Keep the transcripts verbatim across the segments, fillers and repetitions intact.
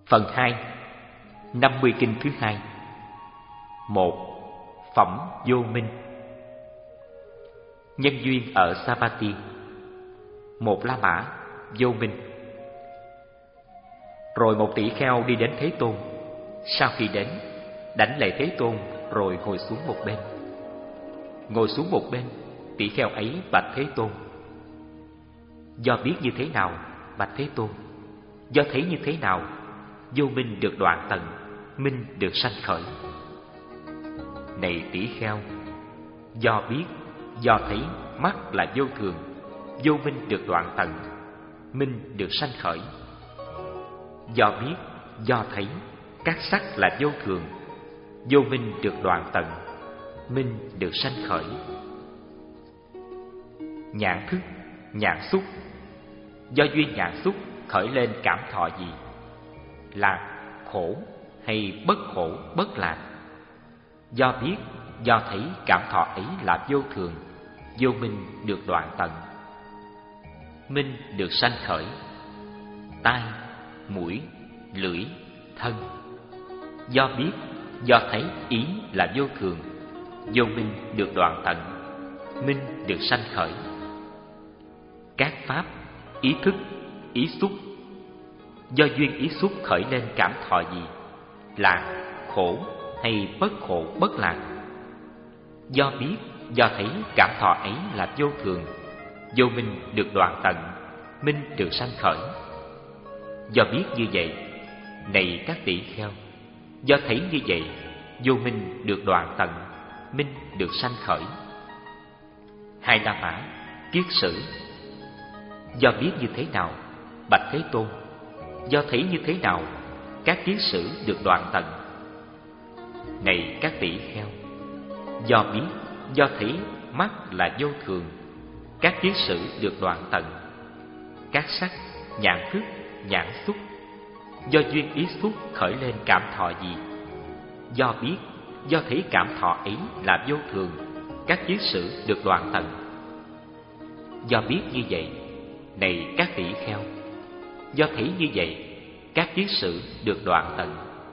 Phần hai, năm mươi kinh thứ hai. Một. Phẩm vô minh. Nhân duyên ở Savatthi. Một La Mã vô minh. Rồi một tỷ kheo đi đến Thế Tôn. Sau khi đến, đảnh lễ Thế Tôn rồi ngồi xuống một bên. Ngồi xuống một bên, tỷ kheo ấy bạch Thế Tôn: do biết như thế nào, bạch Thế Tôn? Do thấy như thế nào, vô minh được đoạn tận, minh được sanh khởi? Này tỷ kheo, do biết, do thấy mắt là vô thường, vô minh được đoạn tận, minh được sanh khởi. Do biết, do thấy các sắc là vô thường, vô minh được đoạn tận, minh được sanh khởi. Nhãn thức, nhãn xúc. Do duyên nhãn xúc khởi lên cảm thọ gì? Lạc, khổ hay bất khổ, bất lạc? Do biết, do thấy cảm thọ ấy là vô thường, vô minh được đoạn tận, minh được sanh khởi. Tai, mũi, lưỡi, thân. Do biết, do thấy ý là vô thường, vô minh được đoạn tận, minh được sanh khởi. Các pháp, ý thức, ý xúc. Do duyên ý xúc khởi lên cảm thọ gì? Lạc, khổ hay bất khổ, bất lạc? Do biết, do thấy cảm thọ ấy là vô thường, vô minh được đoạn tận, minh được sanh khởi. Do biết như vậy, này các tỷ kheo, do thấy như vậy, vô minh được đoạn tận, minh được sanh khởi. Hai La Mã kiết sử. Do biết như thế nào, bạch Thế Tôn? Do thấy như thế nào, các kiết sử được đoạn tận? Này các tỷ kheo, do biết, do thấy mắt là vô thường, các kiết sử được đoạn tận. Các sắc, nhãn thức, nhãn xúc. Do duyên ý xúc khởi lên cảm thọ gì? Do biết, do thấy cảm thọ ấy là vô thường, các kiết sử được đoạn tận. Do biết như vậy, này các tỷ kheo, do thấy như vậy, các kiết sử được đoạn tận.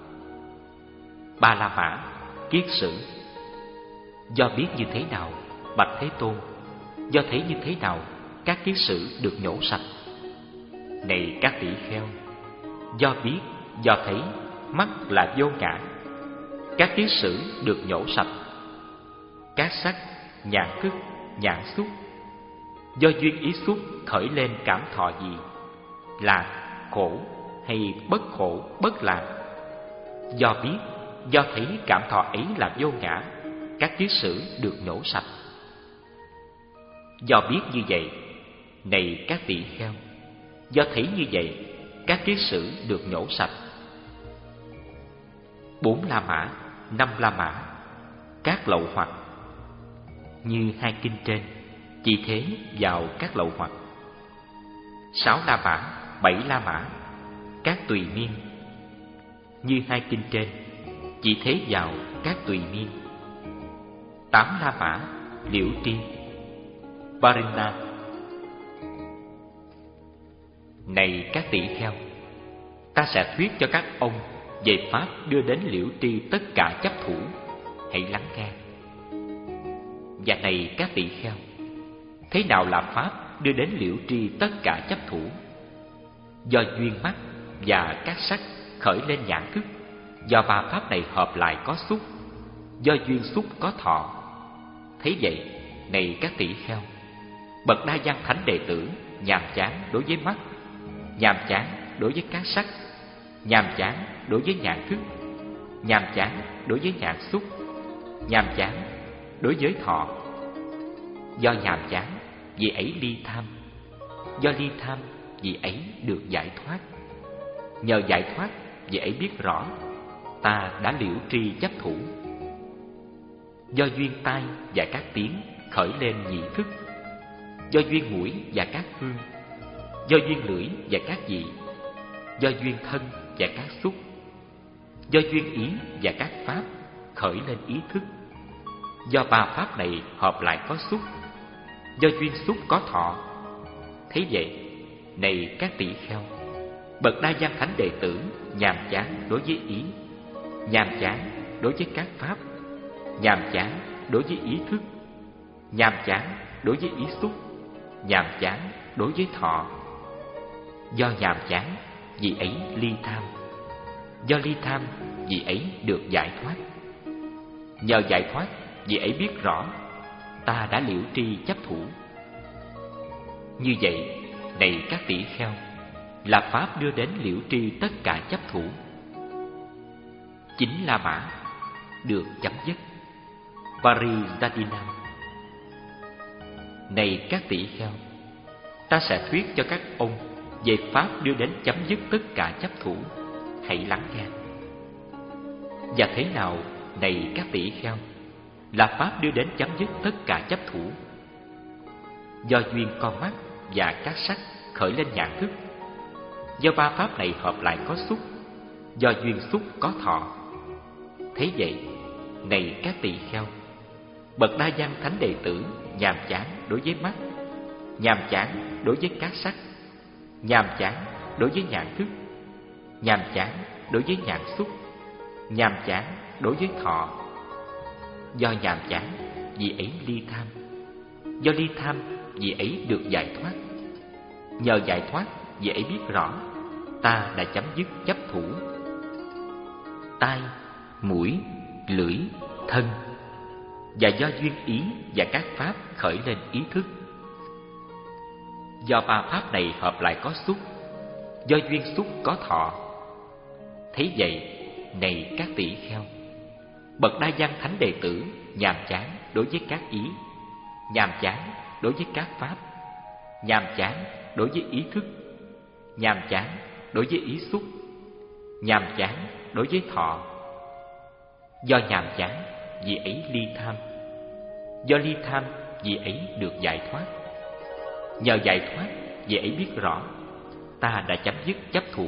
Ba La Mã kiết sử. Do biết như thế nào, bạch Thế Tôn? Do thấy như thế nào, các kiết sử được nhổ sạch? Này các tỷ kheo, do biết, do thấy mắt là vô ngã, các kiết sử được nhổ sạch. Các sắc, nhãn thức, nhãn xúc. Do duyên ý xúc khởi lên cảm thọ gì? Lạc, khổ hay bất khổ, bất lạc? Do biết, do thấy cảm thọ ấy là vô ngã, các kiết sử được nhổ sạch. Do biết như vậy, này các tỷ kheo, do thấy như vậy, các kiết sử được nhổ sạch. Bốn La Mã, năm La Mã các lậu hoặc. Như hai kinh trên, chỉ thế vào các lậu hoặc. Sáu La Mã, bảy La Mã các tùy miên. Như hai kinh trên, chỉ thế vào các tùy miên. Tám La Mã, liễu tri, Varina. Này các tỷ kheo, ta sẽ thuyết cho các ông về pháp đưa đến liễu tri tất cả chấp thủ, hãy lắng nghe. Và này các tỷ kheo, thế nào là pháp đưa đến liễu tri tất cả chấp thủ? Do duyên mắt và các sắc khởi lên nhãn thức, do ba pháp này hợp lại có xúc, do duyên xúc có thọ. Thế vậy, này các tỷ kheo, bậc Đa Văn thánh đệ tử nhàm chán đối với mắt, nhàm chán đối với các sắc, nhàm chán đối với nhãn thức, nhàm chán đối với nhãn xúc, nhàm chán đối với thọ. Do nhàm chán, vì ấy ly tham. Do ly tham, vì ấy được giải thoát. Nhờ giải thoát, vì ấy biết rõ ta đã liễu tri chấp thủ. Do duyên tai và các tiếng khởi lên nhị thức. Do duyên mũi và các hương. Do duyên lưỡi và các vị. Do duyên thân và các xúc. Do duyên ý và các pháp khởi lên ý thức. Do ba pháp này hợp lại có xúc. Do duyên xúc có thọ. Thế vậy, này các tỷ kheo, Bậc Đa Văn Thánh đệ tử nhàm chán đối với ý, nhàm chán đối với các pháp, nhàm chán đối với ý thức, nhàm chán đối với ý xúc, nhàm chán đối với thọ. Do nhàm chán, vì ấy ly tham. Do ly tham, vì ấy được giải thoát. Nhờ giải thoát, vì ấy biết rõ ta đã liễu tri chấp thủ. Như vậy, này các tỷ kheo, là pháp đưa đến liễu tri tất cả chấp thủ. Chính La Mã được chấm dứt. Parijadinam. Này các tỷ kheo, ta sẽ thuyết cho các ông về pháp đưa đến chấm dứt tất cả chấp thủ. Hãy lắng nghe. Và thế nào, này các tỷ kheo, là pháp đưa đến chấm dứt tất cả chấp thủ? Do duyên con mắt và các sắc khởi lên nhãn thức. Do ba pháp này hợp lại có xúc. Do duyên xúc có thọ. Thế vậy, này các tỳ kheo, bậc Đa Văn Thánh đệ tử nhàm chán đối với mắt, nhàm chán đối với các sắc, nhàm chán đối với nhãn thức, nhàm chán đối với nhãn xúc, nhàm chán đối với thọ. Do nhàm chán, vì ấy ly tham. Do ly tham, vì ấy được giải thoát. Nhờ giải thoát, vì ấy biết rõ ta đã chấm dứt chấp thủ. Tai, mũi, lưỡi, thân. Và do duyên ý và các pháp khởi lên ý thức. Do ba pháp này hợp lại có xúc. Do duyên xúc có thọ. Thế vậy, này các tỷ kheo, bậc Đa Văn Thánh đệ tử nhàm chán đối với các ý, nhàm chán đối với các pháp, nhàm chán đối với ý thức, nhàm chán đối với ý xúc, nhàm chán đối với thọ. Do nhàm chán, vì ấy ly tham. Do ly tham, vì ấy được giải thoát. Nhờ giải thoát, vì ấy biết rõ ta đã chấm dứt chấp thủ.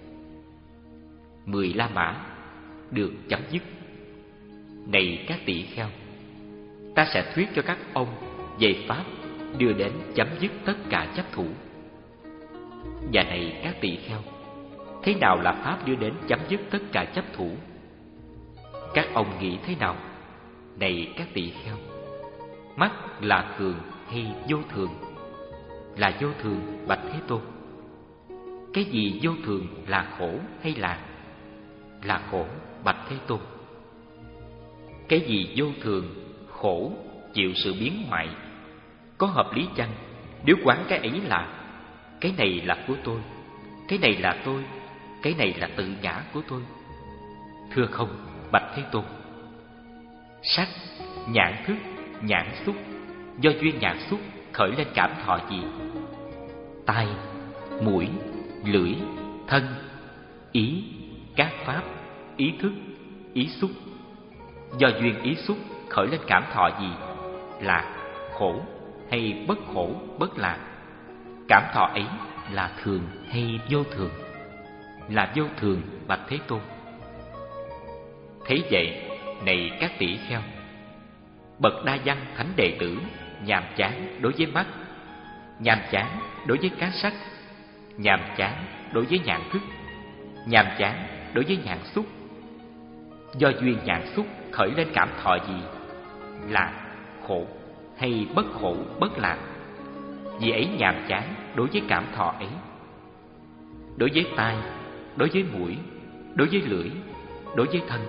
Mười La Mã được chấm dứt. Này các tỷ kheo, ta sẽ thuyết cho các ông về pháp đưa đến chấm dứt tất cả chấp thủ. Và này các tỷ kheo, thế nào là pháp đưa đến chấm dứt tất cả chấp thủ? Các ông nghĩ thế nào? Này các tỷ kheo, mắt là thường hay vô thường? Là vô thường, bạch Thế Tôn. Cái gì vô thường, là khổ hay là? Là khổ, bạch Thế Tôn. Cái gì vô thường, khổ, chịu sự biến hoại? Có hợp lý chăng nếu quán cái ấy là cái này là của tôi, cái này là tôi, cái này là tự ngã của tôi? Thưa không, bạch Thế Tôn. Sắc, nhãn thức, nhãn xúc, do duyên nhãn xúc khởi lên cảm thọ gì? Tai, mũi, lưỡi, thân, ý, các pháp, ý thức, ý xúc. Do duyên ý xúc khởi lên cảm thọ gì? Lạc, khổ hay bất khổ, bất lạc? Cảm thọ ấy là thường hay vô thường? Là vô thường, bạch Thế Tôn. Thế vậy, này các tỷ kheo, bậc Đa Văn Thánh đệ tử nhàm chán đối với mắt, nhàm chán đối với các sắc, nhàm chán đối với nhãn thức, nhàm chán đối với nhãn xúc. Do duyên nhãn xúc khởi lên cảm thọ gì? Lạc, khổ hay bất khổ, bất lạc? Vì ấy nhàm chán đối với cảm thọ ấy. Đối với tai, đối với mũi, đối với lưỡi, đối với thân.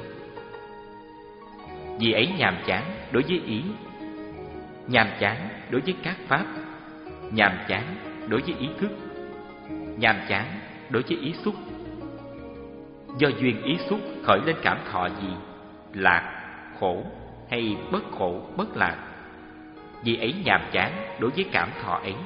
Vì ấy nhàm chán đối với ý, nhàm chán đối với các pháp, nhàm chán đối với ý thức, nhàm chán đối với ý xúc. Do duyên ý xúc khởi lên cảm thọ gì? Lạc, khổ hay bất khổ, bất lạc? Vì ấy nhàm chán đối với cảm thọ ấy.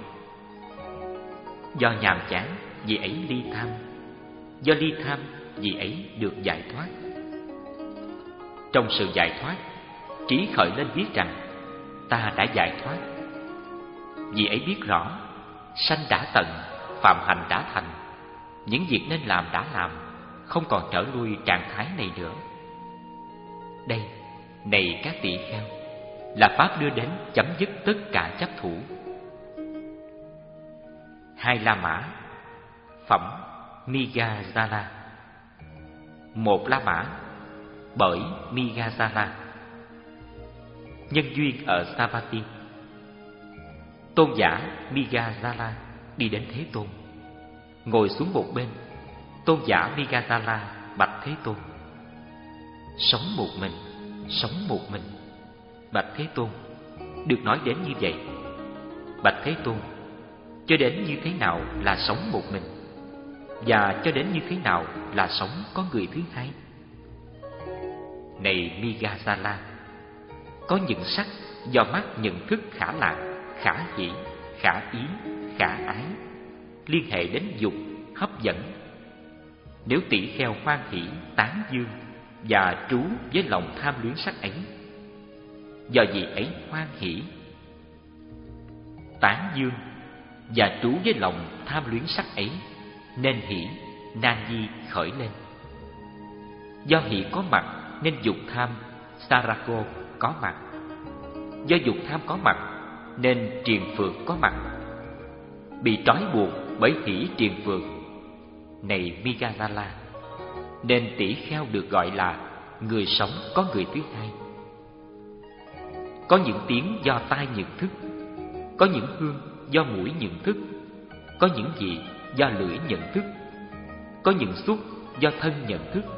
Do nhàm chán, vì ấy ly tham. Do ly tham, vì ấy được giải thoát. Trong sự giải thoát, trí khởi lên biết rằng ta đã giải thoát. Vì ấy biết rõ sanh đã tận, phạm hành đã thành. Những việc nên làm đã làm, không còn trở lui trạng thái này nữa. Đây, này các tỷ kheo, là pháp đưa đến chấm dứt tất cả chấp thủ. Hai La Mã. Phẩm Migazala. Một La Mã bởi Migazala. Nhân duyên ở Savatthi. Tôn giả Migazala đi đến Thế Tôn, ngồi xuống một bên. Tôn giả Migazala bạch Thế Tôn: sống một mình, sống một mình. Bạch Thế Tôn: được nói đến như vậy. Bạch Thế Tôn: cho đến như thế nào là sống một mình, và cho đến như thế nào là sống có người thứ hai? Này Migazala, có những sắc do mắt nhận thức khả lạc, khả hỷ, khả ý, khả ái, liên hệ đến dục, hấp dẫn. Nếu tỷ kheo hoan hỷ, tán dương và trú với lòng tham luyến sắc ấy, do gì ấy hoan hỷ, tán dương và trú với lòng tham luyến sắc ấy, nên hỷ, nan di khởi lên. Do hỷ có mặt nên dục tham, sarako có mặt. Do dục tham có mặt nên triền phược có mặt. Bị trói buộc bởi hỷ triền phược, này Migazala, nên tỷ kheo được gọi là người sống có người thứ hai. Có những tiếng do tai nhận thức, có những hương do mũi nhận thức, có những vị do lưỡi nhận thức, có những xúc do thân nhận thức.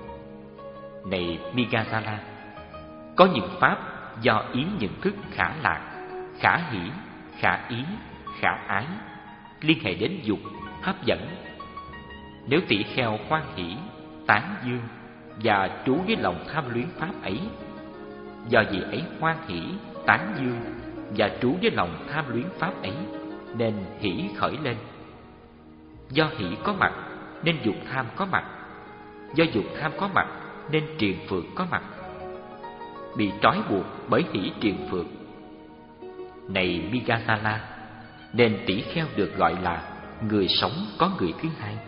Này Migazala, có những pháp do ý nhận thức khả lạc, khả hỷ, khả ý, khả ái, liên hệ đến dục, hấp dẫn. Nếu tỷ kheo hoan hỷ, tán dương và trú với lòng tham luyến pháp ấy, do gì ấy hoan hỷ, tán dương và trú với lòng tham luyến pháp ấy, nên hỷ khởi lên. Do hỷ có mặt nên dục tham có mặt. Do dục tham có mặt nên triền phược có mặt. Bị trói buộc bởi hỷ triền phược, này Migazala, nên tỷ kheo được gọi là người sống có người thứ hai.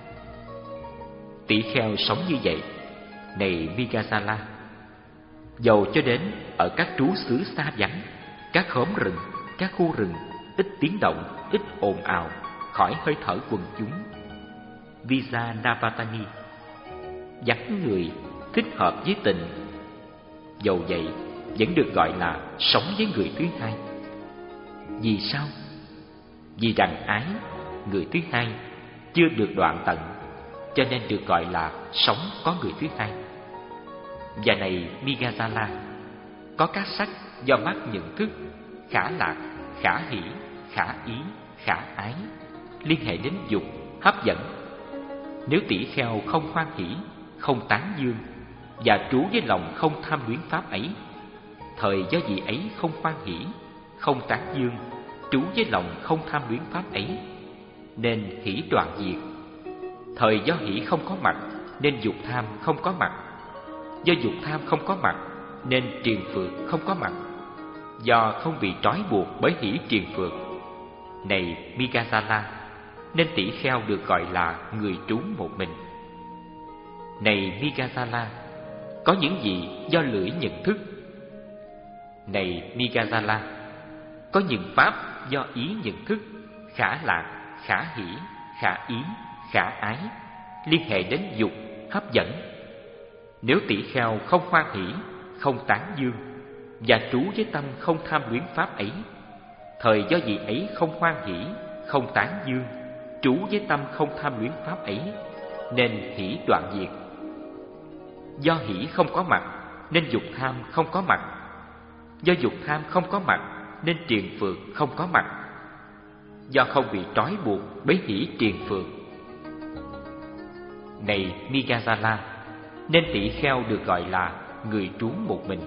Tỷ kheo sống như vậy, này Migazala, dầu cho đến ở các trú xứ xa vắng, các khóm rừng, các khu rừng ít tiếng động, ít ồn ào, khỏi hơi thở quần chúng, Vijayanavatani, vắng người, thích hợp với tình, dầu vậy vẫn được gọi là sống với người thứ hai. Vì sao? Vì rằng ái, người thứ hai, chưa được đoạn tận, cho nên được gọi là sống có người thứ hai. Và này Migazala, có các sắc do mắt nhận thức, khả lạc, khả hỷ, khả ý, khả ái, liên hệ đến dục, hấp dẫn. Nếu tỷ kheo không hoan hỷ, không tán dương và trú với lòng không tham luyến pháp ấy, thời do gì ấy không hoan hỷ, không tán dương, trú với lòng không tham luyến pháp ấy, nên hỷ đoạn diệt. Thời do hỷ không có mặt nên dục tham không có mặt. Do dục tham không có mặt nên triền phược không có mặt. Do không bị trói buộc bởi hỷ triền phược, này Migazala, nên tỷ kheo được gọi là người trú một mình. Này Migazala, có những gì do lưỡi nhận thức. Này Migazala, có những pháp do ý nhận thức, khả lạc, khả hỷ, khả ý, khả ái, liên hệ đến dục, hấp dẫn. Nếu tỷ kheo không hoan hỷ, không tán dương và trú với tâm không tham luyến pháp ấy, thời do gì ấy không hoan hỷ, không tán dương, trú với tâm không tham luyến pháp ấy, nên hỷ đoạn diệt. Do hỷ không có mặt nên dục tham không có mặt. Do dục tham không có mặt nên triền phược không có mặt. Do không bị trói buộc bởi hỷ triền phược, này Migazala, nên tỷ kheo được gọi là người trú một mình.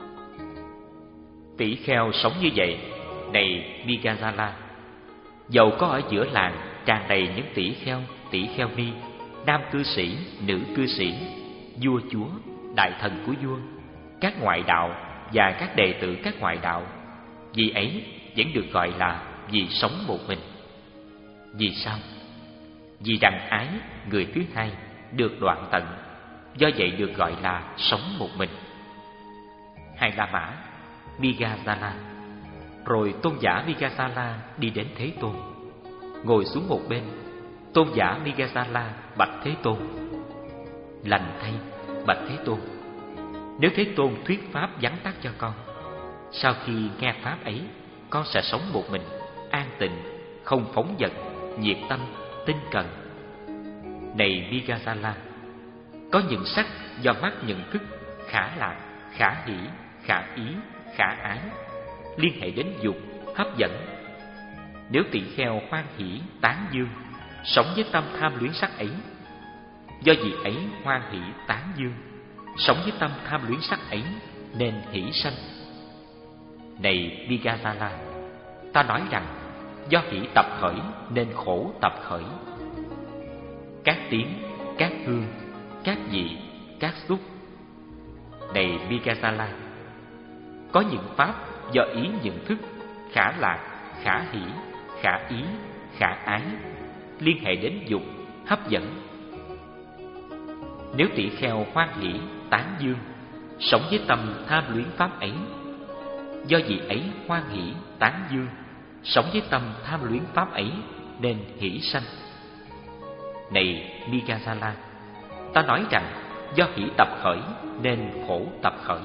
Tỷ kheo sống như vậy, này Migazala, dầu có ở giữa làng tràn đầy những tỷ kheo, tỷ kheo ni, nam cư sĩ, nữ cư sĩ, vua chúa, đại thần của vua, các ngoại đạo và các đệ tử các ngoại đạo, vì ấy vẫn được gọi là vì sống một mình. Vì sao? Vì đằng ái, người thứ hai, được đoạn tận, do vậy được gọi là sống một mình. Hai La Mã, Migazala. Rồi tôn giả Migazala đi đến Thế Tôn, ngồi xuống một bên. Tôn giả Migasala bạch Thế Tôn: Lành thay, bạch Thế Tôn, nếu Thế Tôn thuyết pháp vắn tắt cho con, sau khi nghe pháp ấy, con sẽ sống một mình, an tịnh, không phóng dật, nhiệt tâm, tinh cần. Này Migasala, có những sắc do mắt nhận thức, khả lạc, khả hỷ, khả ý, khả ái, liên hệ đến dục, hấp dẫn. Nếu tỳ kheo hoan hỷ, tán dương, sống với tâm tham luyến sắc ấy, do vì ấy hoan hỷ, tán dương, sống với tâm tham luyến sắc ấy, nên hỷ sanh. Này Migasala, ta nói rằng do hỷ tập khởi nên khổ tập khởi. Các tiếng, các hương, các vị, các xúc. Này Migasala, có những pháp do ý nhận thức, khả lạc, khả hỷ, khả ý, khả ái, liên hệ đến dục, hấp dẫn. Nếu tỷ kheo hoan hỷ, tán dương, sống với tâm tham luyến pháp ấy, do vì ấy hoan hỷ, tán dương, sống với tâm tham luyến pháp ấy, nên hỷ sanh. Này Migasala, ta nói rằng do hỷ tập khởi nên khổ tập khởi.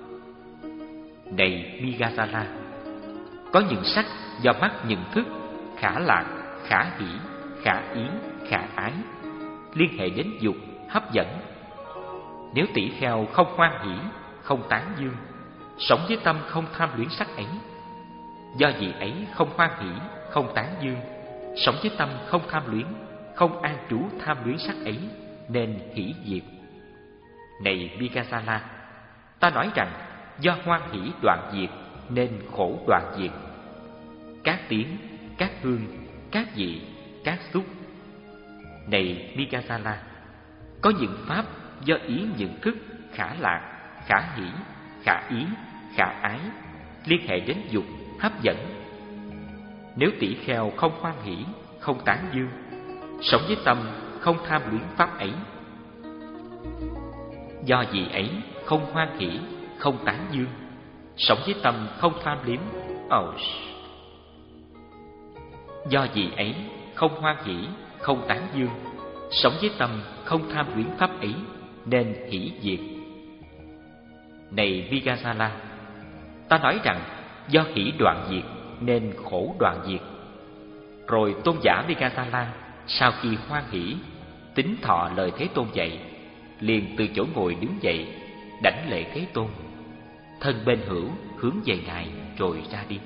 Này Migasala, có những sắc do mắt nhận thức, khả lạc, khả hỷ, khả ý, khả ái, liên hệ đến dục, hấp dẫn. Nếu tỷ kheo không hoan hỷ, không tán dương, sống với tâm không tham luyến sắc ấy, do vì ấy không hoan hỷ, không tán dương, sống với tâm không tham luyến, không an trú tham luyến sắc ấy, nên hỷ diệt. Này Migasala, ta nói rằng do hoan hỷ đoạn diệt nên khổ đoạn diệt. Các tiếng, các hương, các vị, các xúc. Này Migasala, có những pháp do ý nhận thức, khả lạc, khả hỷ, khả ý, khả ái, liên hệ đến dục, hấp dẫn. Nếu tỷ kheo không hoan hỷ, không tán dương, sống với tâm không tham luyến pháp ấy, do vì ấy không hoan hỷ, không tán dương, sống với tâm không tham liếm. Oh. Do vì ấy không hoan hỷ, không tán dương, sống với tâm không tham luyến pháp ấy, nên hỷ diệt. Này Migasala, ta nói rằng do hỷ đoạn diệt nên khổ đoạn diệt. Rồi tôn giả Migasala sau khi hoan hỷ, tín thọ lời Thế Tôn dạy, liền từ chỗ ngồi đứng dậy, đảnh lễ Thế Tôn, thân bên hữu hướng về ngài rồi ra đi.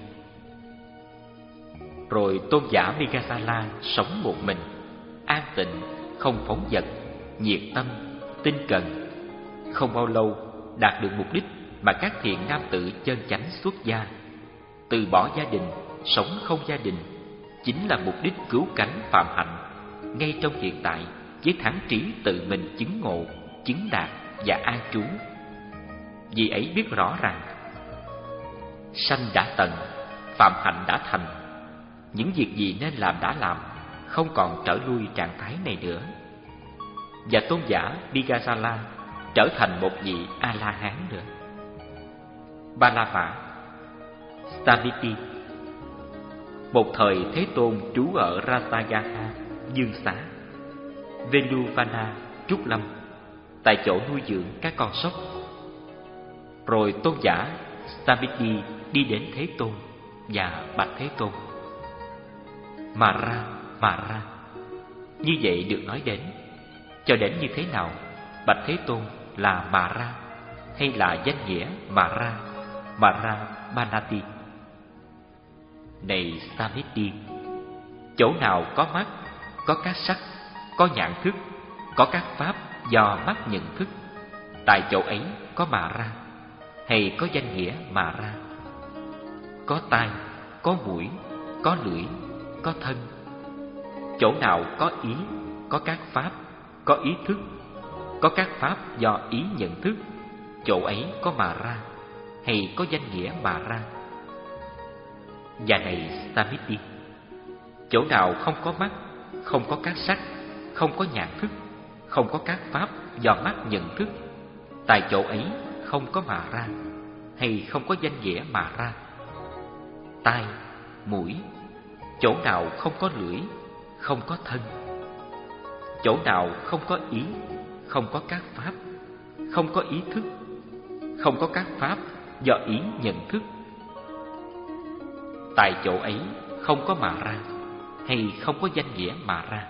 Rồi tôn giả Migasala sống một mình, an tịnh, không phóng dật, nhiệt tâm, tinh cần. Không bao lâu đạt được mục đích mà các thiện nam tử chân chánh xuất gia, từ bỏ gia đình, sống không gia đình, chính là mục đích cứu cánh phạm hạnh ngay trong hiện tại, với thắng trí tự mình chứng ngộ, chứng đạt và an trú. Vì ấy biết rõ rằng sanh đã tận, phạm hạnh đã thành, những việc gì nên làm đã làm, không còn trở lui trạng thái này nữa. Và tôn giả Migasala trở thành một vị A-la-hán nữa. Ba La Mã, Samiti. Một thời Thế Tôn trú ở Rasagaha, Dương Xá, Veluvana, Trúc Lâm, tại chỗ nuôi dưỡng các con sóc. Rồi tôn giả Samiti đi đến Thế Tôn và bạch Thế Tôn: Mà ra, mà ra. Như vậy được nói đến, cho đến như thế nào? Bạch Thế Tôn là Mà Ra, hay là danh nghĩa Mà Ra, Mà Ra Banati? Này Samiti, chỗ nào có mắt, có các sắc, có nhãn thức, có các pháp do mắt nhận thức, tại chỗ ấy có Mà Ra, hay có danh nghĩa Mà Ra. Có tai, có mũi, có lưỡi, có thân. Chỗ nào có ý, có các pháp, có ý thức, có các pháp do ý nhận thức, chỗ ấy có Mà Ra, hay có danh nghĩa Mà Ra. Và này Samiti, chỗ nào không có mắt, không có các sắc, không có nhãn thức, không có các pháp do mắt nhận thức, tại chỗ ấy không có Mà Ra, hay không có danh nghĩa Mà Ra. Tai, mũi, chỗ nào không có lưỡi, không có thân, chỗ nào không có ý, không có các pháp, không có ý thức, không có các pháp do ý nhận thức, tại chỗ ấy không có mà ra, hay không có danh nghĩa mà ra.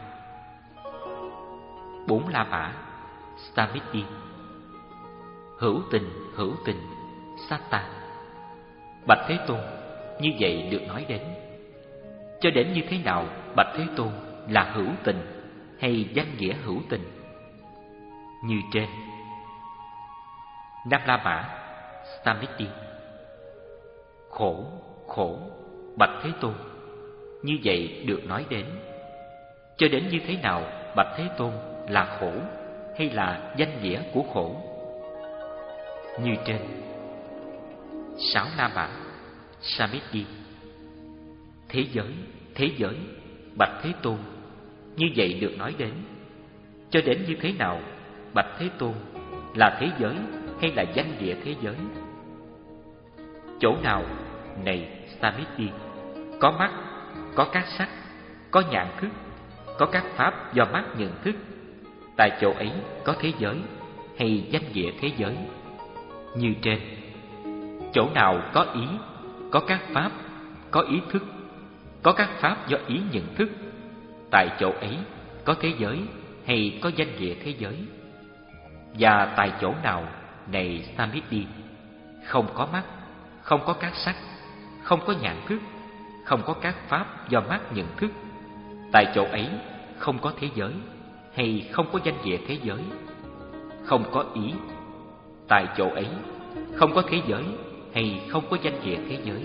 Bốn La Mã Samiti. Hữu tình, hữu tình, Satta. Bạch Thế Tôn, như vậy được nói đến. Cho đến như thế nào Bạch Thế Tôn là hữu tình hay danh nghĩa hữu tình? Như trên. Năm La Mã Samiti. Khổ, khổ, Bạch Thế Tôn, như vậy được nói đến. Cho đến như thế nào Bạch Thế Tôn là khổ hay là danh nghĩa của khổ? Như trên. Sáu La Mã Samiti. Thế giới, thế giới, Bạch Thế Tôn, như vậy được nói đến. Cho đến như thế nào Bạch Thế Tôn là thế giới hay là danh nghĩa thế giới? Chỗ nào, này Samiti, có mắt, có các sắc, có nhãn thức, có các pháp do mắt nhận thức, tại chỗ ấy có thế giới hay danh nghĩa thế giới? Như trên. Chỗ nào có ý, có các pháp, có ý thức, có các pháp do ý nhận thức, tại chỗ ấy có thế giới hay có danh nghĩa thế giới? Và tại chỗ nào, này Samiti, không có mắt, không có các sắc, không có nhãn thức, không có các pháp do mắt nhận thức, tại chỗ ấy không có thế giới hay không có danh nghĩa thế giới? Không có ý, tại chỗ ấy không có thế giới hay không có danh nghĩa thế giới?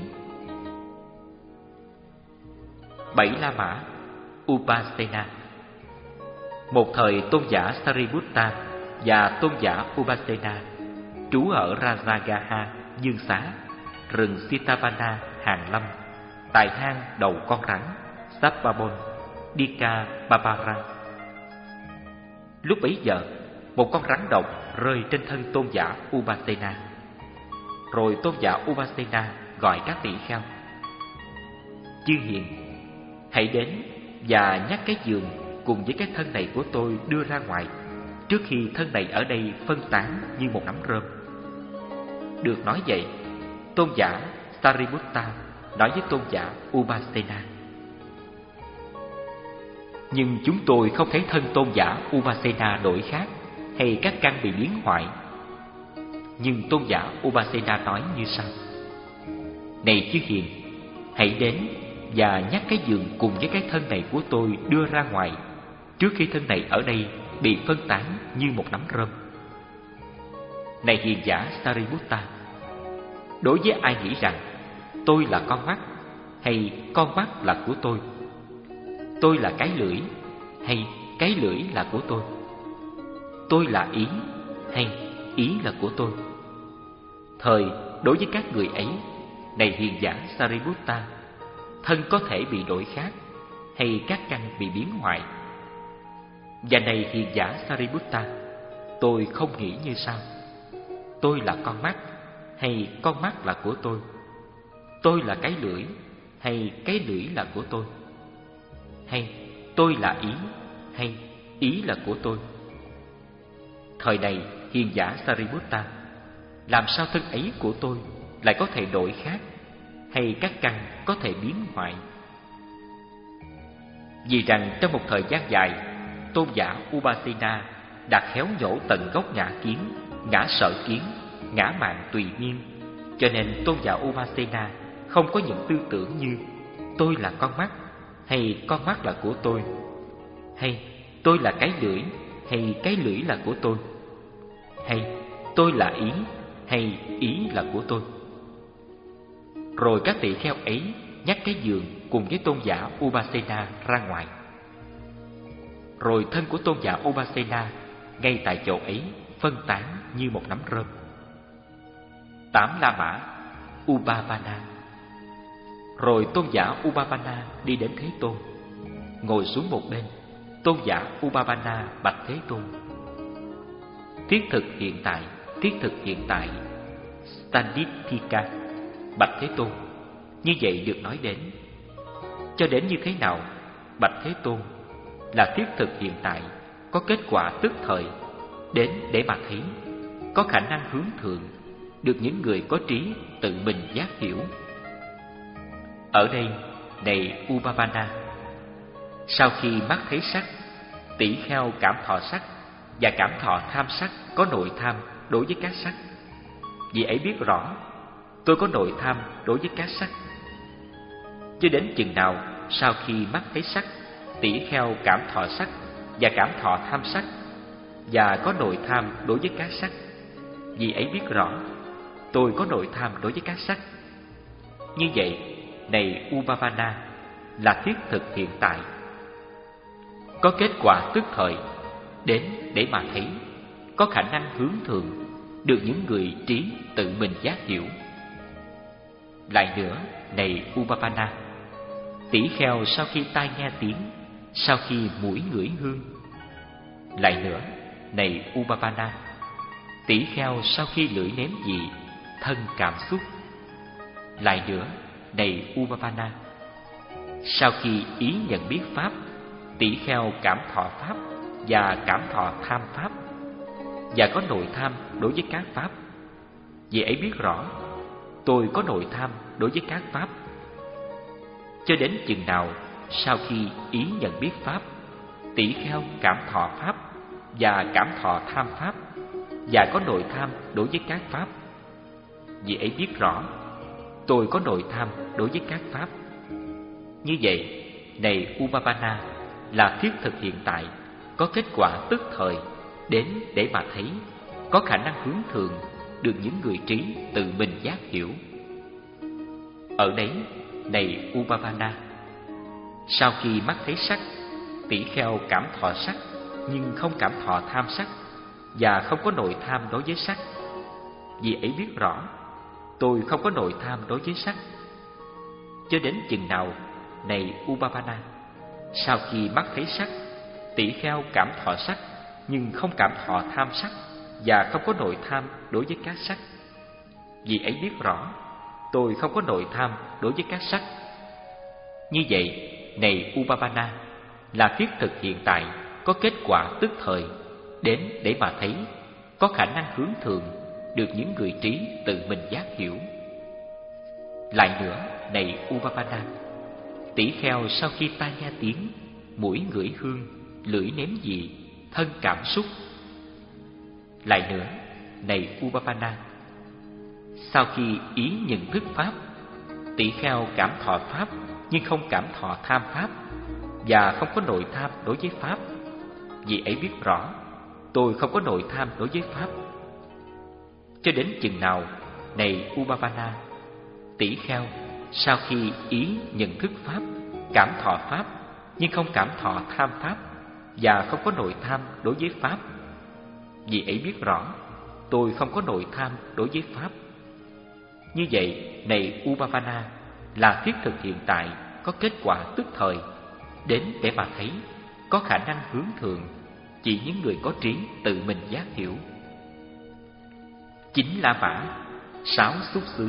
Bảy La Mã Upasena. Một thời tôn giả Sariputta và tôn giả Upasena trú ở Rajagaha, Dương Xá, rừng Sitavana, Hàng Lâm, tại hang đầu con rắn Sappabon, Dika Babarang. Lúc bấy giờ, một con rắn độc rơi trên thân tôn giả Upasena. Rồi tôn giả Upasena gọi các tỷ kheo: Chư hiền, hãy đến và nhắc cái giường cùng với cái thân này của tôi đưa ra ngoài, trước khi thân này ở đây phân tán như một nắm rơm. Được nói vậy, tôn giả Sariputta nói với tôn giả Upasena: Nhưng chúng tôi không thấy thân tôn giả Upasena đổi khác hay các căn bị biến hoại. Nhưng tôn giả Upasena nói như sau: Này chư hiền, hãy đến và nhắc cái giường cùng với cái thân này của tôi đưa ra ngoài, trước khi thân này ở đây bị phân tán như một nắm rơm. Này hiền giả Sariputta, đối với ai nghĩ rằng tôi là con mắt hay con mắt là của tôi, tôi là cái lưỡi hay cái lưỡi là của tôi, tôi là ý hay ý là của tôi, thời đối với các người ấy, này hiền giả Sariputta, thân có thể bị đổi khác hay các căn bị biến hoại. Và này hiền giả Sariputta, tôi không nghĩ như sau: tôi là con mắt hay con mắt là của tôi, tôi là cái lưỡi hay cái lưỡi là của tôi, hay tôi là ý hay ý là của tôi. Thời này hiền giả Sariputta, làm sao thân ấy của tôi lại có thể đổi khác hay các căn có thể biến hoại? Vì rằng trong một thời gian dài, tôn giả Upasena đã khéo nhổ tận gốc ngã kiến, ngã sở kiến, ngã mạn tùy miên, cho nên tôn giả Upasena không có những tư tưởng như tôi là con mắt hay con mắt là của tôi, hay tôi là cái lưỡi hay cái lưỡi là của tôi, hay tôi là ý hay ý là của tôi. Rồi các tỷ kheo ấy nhắc cái giường cùng với tôn giả Upasena ra ngoài. Rồi thân của tôn giả Upasena ngay tại chỗ ấy phân tán như một nắm rơm. Tám La Mã Upavana. Rồi tôn giả Upavana đi đến Thế Tôn, ngồi xuống một bên. Tôn giả Upavana bạch Thế Tôn: Thiết thực hiện tại, thiết thực hiện tại, Standithika. Bạch Thế Tôn, như vậy được nói đến. Cho đến như thế nào, bạch Thế Tôn, là thiết thực hiện tại có kết quả tức thời, đến để mà thấy, có khả năng hướng thượng, được những người có trí tự mình giác hiểu. Ở đây, này Ubavana, sau khi mắt thấy sắc, tỷ kheo cảm thọ sắc và cảm thọ tham sắc có nội tham đối với các sắc. Vì ấy biết rõ, tôi có nội tham đối với các sắc. Cho đến chừng nào sau khi mắt thấy sắc, tỷ kheo cảm thọ sắc và cảm thọ tham sắc và có nội tham đối với các sắc. Vì ấy biết rõ, tôi có nội tham đối với các sắc. Như vậy, này Ubavana, là thiết thực hiện tại, có kết quả tức thời, đến để mà thấy, có khả năng hướng thượng, được những người trí tự mình giác hiểu. Lại nữa, này Ubavana, tỷ kheo sau khi tai nghe tiếng, sau khi mũi ngửi hương. Lại nữa, này Ubavana, tỷ kheo sau khi lưỡi nếm vị, thân cảm xúc. Lại nữa, này Ubavana, sau khi ý nhận biết pháp, tỷ kheo cảm thọ pháp và cảm thọ tham pháp, và có nội tham đối với các pháp. Vì ấy biết rõ, tôi có nội tham đối với các pháp. Cho đến chừng nào sau khi ý nhận biết pháp, tỷ kheo cảm thọ pháp và cảm thọ tham pháp, và có nội tham đối với các pháp. Vì ấy biết rõ, tôi có nội tham đối với các pháp. Như vậy, này Ubavana, là thiết thực hiện tại, có kết quả tức thời, đến để mà thấy, có khả năng hướng thượng, được những người trí tự mình giác hiểu. Ở đấy, này Ubavana, sau khi mắt thấy sắc, tỷ kheo cảm thọ sắc nhưng không cảm thọ tham sắc và không có nội tham đối với sắc. Vì ấy biết rõ, tôi không có nội tham đối với sắc. Cho đến chừng nào, này Ubavana, sau khi mắt thấy sắc, tỷ kheo cảm thọ sắc nhưng không cảm thọ tham sắc và không có nội tham đối với các sắc. Vì ấy biết rõ, tôi không có nội tham đối với các sắc. Như vậy, này Ubavana, là thiết thực hiện tại, có kết quả tức thời, đến để mà thấy, có khả năng hướng thượng, được những người trí tự mình giác hiểu. Lại nữa, này Ubavana, tỷ kheo sau khi tai nghe tiếng, mũi ngửi hương, lưỡi nếm vị, thân cảm xúc. Lại nữa, này Ubavana, sau khi ý nhận thức pháp, tỷ kheo cảm thọ pháp nhưng không cảm thọ tham pháp và không có nội tham đối với pháp. Vì ấy biết rõ, tôi không có nội tham đối với pháp. Cho đến chừng nào, này Ubavana, tỷ kheo sau khi ý nhận thức pháp, cảm thọ pháp nhưng không cảm thọ tham pháp và không có nội tham đối với pháp. Vì ấy biết rõ, tôi không có nội tham đối với pháp. Như vậy, này Ubavana, là thiết thực hiện tại, có kết quả tức thời, đến để mà thấy, có khả năng hướng thượng, chỉ những người có trí tự mình giác hiểu. Chính La Mã, sáu xúc xứ.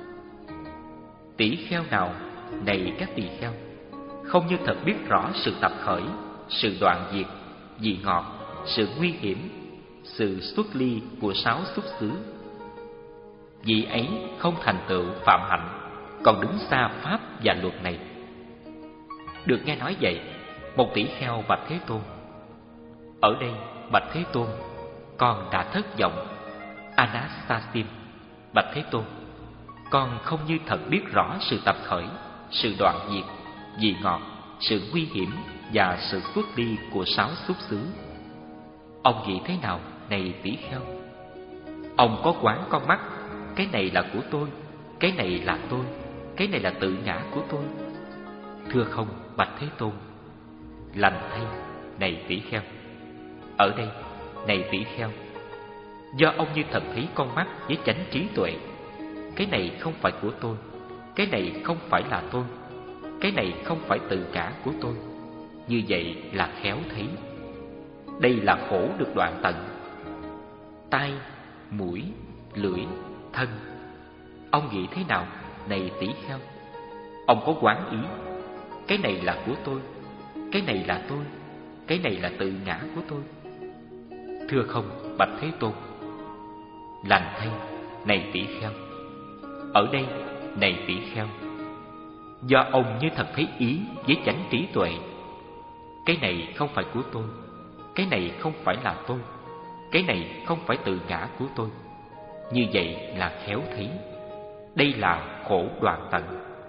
Tỷ kheo nào, này các tỳ kheo, không như thật biết rõ sự tập khởi, sự đoạn diệt, vị ngọt, sự nguy hiểm, sự xuất ly của sáu xúc xứ, vị ấy không thành tựu phạm hạnh, còn đứng xa pháp và luật này. Được nghe nói vậy, một tỷ kheo bạch Thế Tôn: ở đây, bạch Thế Tôn, con đã thất vọng. Anastasim: bạch Thế Tôn, con không như thật biết rõ sự tập khởi, sự đoạn diệt, vị ngọt, sự nguy hiểm và sự xuất đi của sáu xúc xứ. Ông nghĩ thế nào, này tỷ kheo? Ông có quán con mắt, cái này là của tôi, cái này là tôi, cái này là tự ngã của tôi. Thưa không, bạch Thế Tôn. Lành thay, này tỷ kheo. Ở đây, này tỷ kheo, do ông như thật thấy con mắt với chánh trí tuệ, cái này không phải của tôi, cái này không phải là tôi, cái này không phải tự ngã của tôi. Như vậy là khéo thấy. Đây là khổ được đoạn tận. Tai, mũi, lưỡi, thân. Ông nghĩ thế nào, này tỷ kheo? Ông có quán ý, cái này là của tôi, cái này là tôi, cái này là tự ngã của tôi. Thưa không, bạch Thế Tôn. Lành thay, này tỷ kheo. Ở đây, này tỷ kheo, do ông như thật thấy ý với chánh trí tuệ. Cái này không phải của tôi, cái này không phải là tôi, cái này không phải tự ngã của tôi. Như vậy là khéo thấy. Đây là khổ đoạn tận.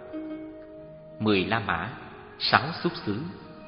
Mười La Mã, sáu xúc xứ.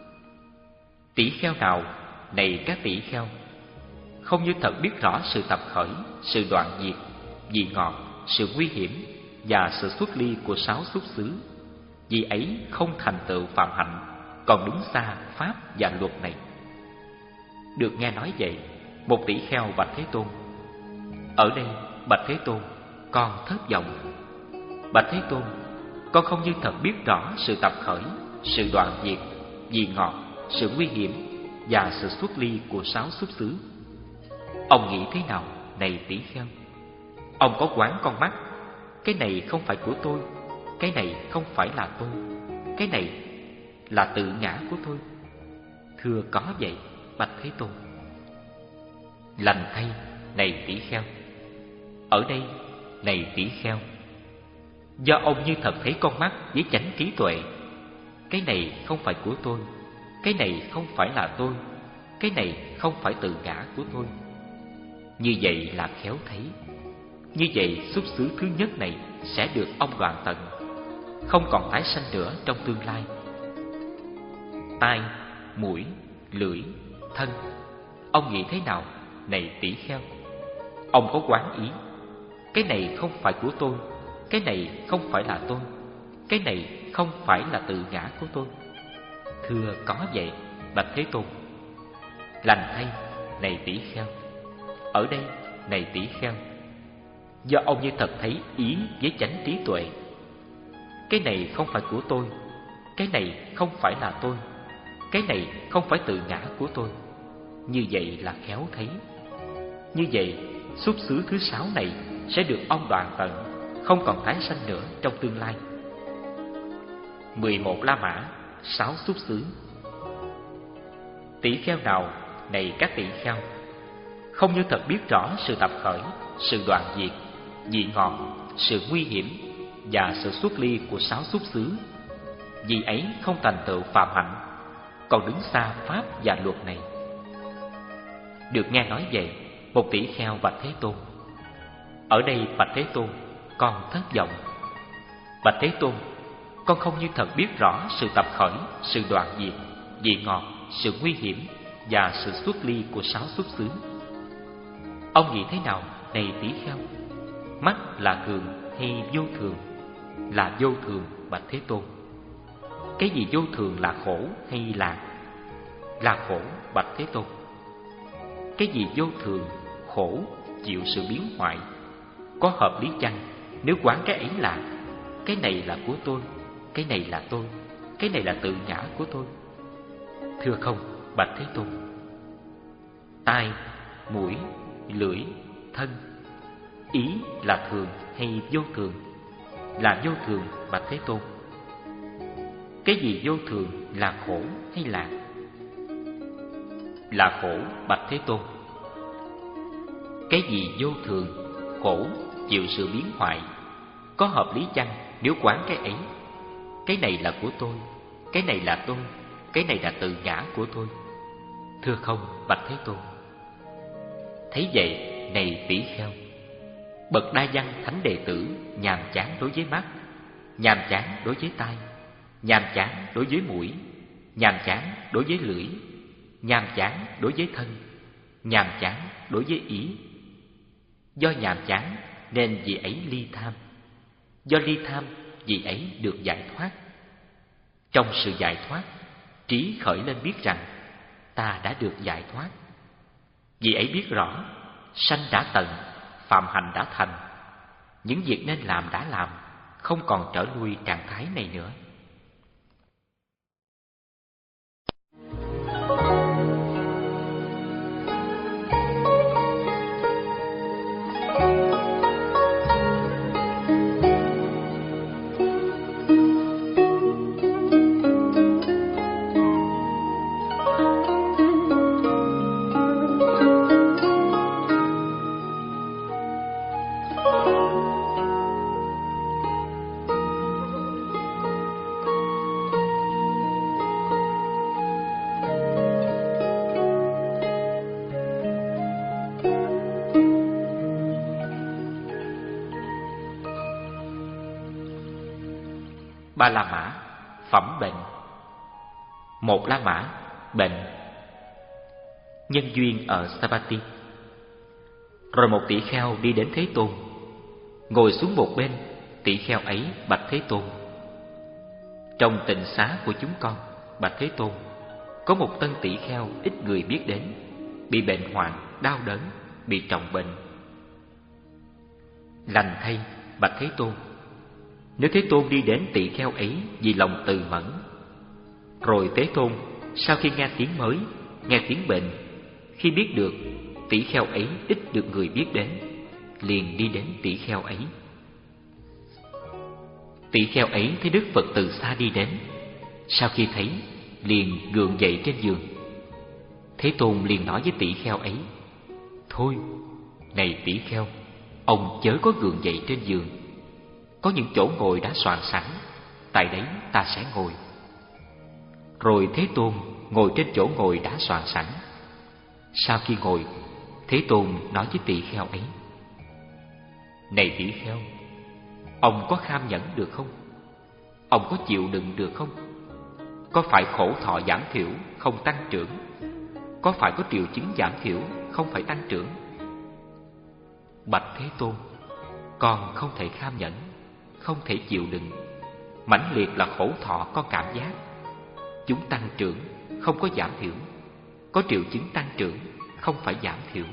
Tỷ kheo nào, này các tỷ kheo, không như thật biết rõ sự tập khởi, sự đoạn diệt, vị ngọt, sự nguy hiểm và sự xuất ly của sáu xúc xứ, vì ấy không thành tựu phạm hạnh, còn đứng xa pháp và luật này. Được nghe nói vậy, một tỷ kheo bạch Thế Tôn. Ở đây, bạch Thế Tôn, con thất vọng. Bạch Thế Tôn, con không như thật biết rõ sự tập khởi, sự đoạn diệt, vị ngọt, sự nguy hiểm và sự xuất ly của sáu xúc xứ. Ông nghĩ thế nào, này tỷ kheo? Ông có quán con mắt, cái này không phải của tôi, cái này không phải là tôi, cái này là tự ngã của tôi. Thưa có vậy, bạch Thế Tôn. Lành thay, này tỷ kheo. Ở đây, này tỷ kheo, do ông như thật thấy con mắt với chánh trí tuệ. Cái này không phải của tôi, cái này không phải là tôi, cái này không phải tự ngã của tôi. Như vậy là khéo thấy. Như vậy xúc xứ thứ nhất này sẽ được ông đoạn tận, không còn tái sanh nữa trong tương lai. Tai, mũi, lưỡi, thân, ông nghĩ thế nào, này tỷ kheo? Ông có quán ý, cái này không phải của tôi, cái này không phải là tôi, cái này không phải là tự ngã của tôi. Thưa có vậy, bạch Thế Tôn. Lành thay, này tỷ kheo. Ở đây, này tỷ kheo, do ông như thật thấy ý với chánh trí tuệ. Cái này không phải của tôi, cái này không phải là tôi, cái này không phải tự ngã của tôi. Như vậy là khéo thấy. Như vậy xúc xứ thứ sáu này sẽ được ông đoạn tận, không còn tái sanh nữa trong tương lai. Mười một La Mã, sáu xúc xứ. Tỷ kheo nào, này các tỷ kheo, không như thật biết rõ sự tập khởi, sự đoạn diệt, vị ngọt, sự nguy hiểm và sự xuất ly của sáu xúc xứ, vì ấy không thành tựu phạm hạnh, còn đứng xa pháp và luật này. Được nghe nói vậy, một tỷ kheo bạch Thế Tôn. Ở đây, bạch Thế Tôn, con thất vọng. Bạch Thế Tôn, con không như thật biết rõ sự tập khởi, sự đoạn diệt, vị ngọt, sự nguy hiểm và sự xuất ly của sáu xúc xứ. Ông nghĩ thế nào, này tỷ kheo? Mắt là thường hay vô thường? Là vô thường, bạch Thế Tôn. Cái gì vô thường là khổ hay là là khổ, bạch Thế Tôn? Cái gì vô thường, khổ, chịu sự biến hoại? Có hợp lý chăng nếu quán cái ấy là cái này là của tôi, cái này là tôi, cái này là tự ngã của tôi? Thưa không, bạch Thế Tôn. Tai, mũi, lưỡi, thân, ý là thường hay vô thường? Là vô thường, bạch Thế Tôn. Cái gì vô thường là khổ hay là là khổ, bạch Thế Tôn? Cái gì vô thường, khổ, chịu sự biến hoại? Có hợp lý chăng nếu quán cái ấy? Cái này là của tôi, cái này là tôi, cái này là tự ngã của tôi. Thưa không, bạch Thế Tôn. Thấy vậy, này tỷ kheo, bậc đa văn thánh đệ tử nhàm chán đối với mắt, nhàm chán đối với tai, nhàm chán đối với mũi, nhàm chán đối với lưỡi, nhàm chán đối với thân, nhàm chán đối với ý. Do nhàm chán nên vị ấy ly tham, do ly tham vị ấy được giải thoát. Trong sự giải thoát, trí khởi lên biết rằng ta đã được giải thoát. Vị ấy biết rõ sanh đã tận, phạm hành đã thành, những việc nên làm đã làm, không còn trở lui trạng thái này nữa. Ba La Mã, phẩm bệnh. Một La Mã, bệnh. Nhân duyên ở Savatthi. Rồi một tỷ kheo đi đến Thế Tôn, ngồi xuống một bên. Tỷ kheo ấy bạch Thế Tôn: trong tịnh xá của chúng con, bạch Thế Tôn, có một tân tỷ kheo ít người biết đến, bị bệnh hoạn, đau đớn, bị trọng bệnh. Lành thay, bạch Thế Tôn, nếu Thế Tôn đi đến tỷ kheo ấy vì lòng từ mẫn. Rồi Thế Tôn sau khi nghe tiếng mới, nghe tiếng bệnh, khi biết được tỷ kheo ấy ít được người biết đến, liền đi đến tỷ kheo ấy. Tỷ kheo ấy thấy Đức Phật từ xa đi đến, sau khi thấy liền gượng dậy trên giường. Thế Tôn liền nói với tỷ kheo ấy: thôi, này tỷ kheo, ông chớ có gượng dậy trên giường. Có những chỗ ngồi đã soạn sẵn, tại đấy ta sẽ ngồi. Rồi Thế Tôn ngồi trên chỗ ngồi đã soạn sẵn. Sau khi ngồi, Thế Tôn nói với tỷ kheo ấy: này tỷ kheo, ông có kham nhẫn được không? Ông có chịu đựng được không? Có phải khổ thọ giảm thiểu không tăng trưởng? Có phải có triệu chứng giảm thiểu không phải tăng trưởng? Bạch Thế Tôn, con không thể kham nhẫn, không thể chịu đựng. Mãnh liệt là khổ thọ con cảm giác. Chúng tăng trưởng, không có giảm thiểu. Có triệu chứng tăng trưởng, không phải giảm thiểu.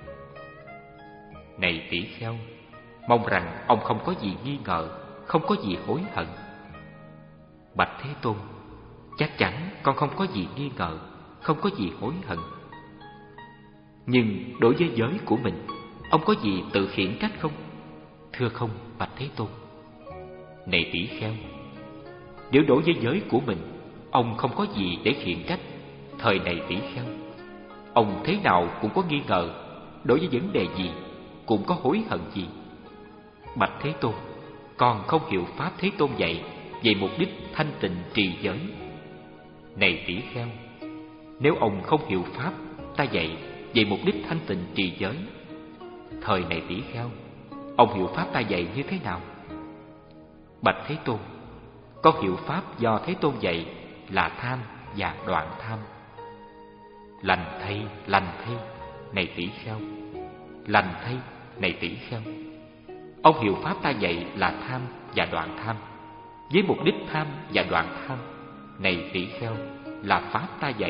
Này tỷ kheo, mong rằng ông không có gì nghi ngờ, không có gì hối hận. Bạch Thế Tôn, chắc chắn con không có gì nghi ngờ, không có gì hối hận. Nhưng đối với giới của mình, ông có gì tự khiển trách không? Thưa không, bạch Thế Tôn. Này tỷ kheo, nếu đối với giới của mình, ông không có gì để khiển trách, thời này tỷ kheo, ông thế nào cũng có nghi ngờ, đối với vấn đề gì cũng có hối hận gì. Bạch Thế Tôn, con không hiểu pháp Thế Tôn dạy về mục đích thanh tịnh trì giới. Này tỷ kheo, nếu ông không hiểu pháp ta dạy về mục đích thanh tịnh trì giới, thời này tỷ kheo, ông hiểu pháp ta dạy như thế nào? Bạch Thế Tôn, con hiểu pháp do Thế Tôn dạy là tham và đoạn tham. Lành thay, lành thay, này tỷ kheo. Lành thay, này tỷ kheo, ông hiểu pháp ta dạy là tham và đoạn tham, với mục đích tham và đoạn tham, này tỷ kheo, là pháp ta dạy.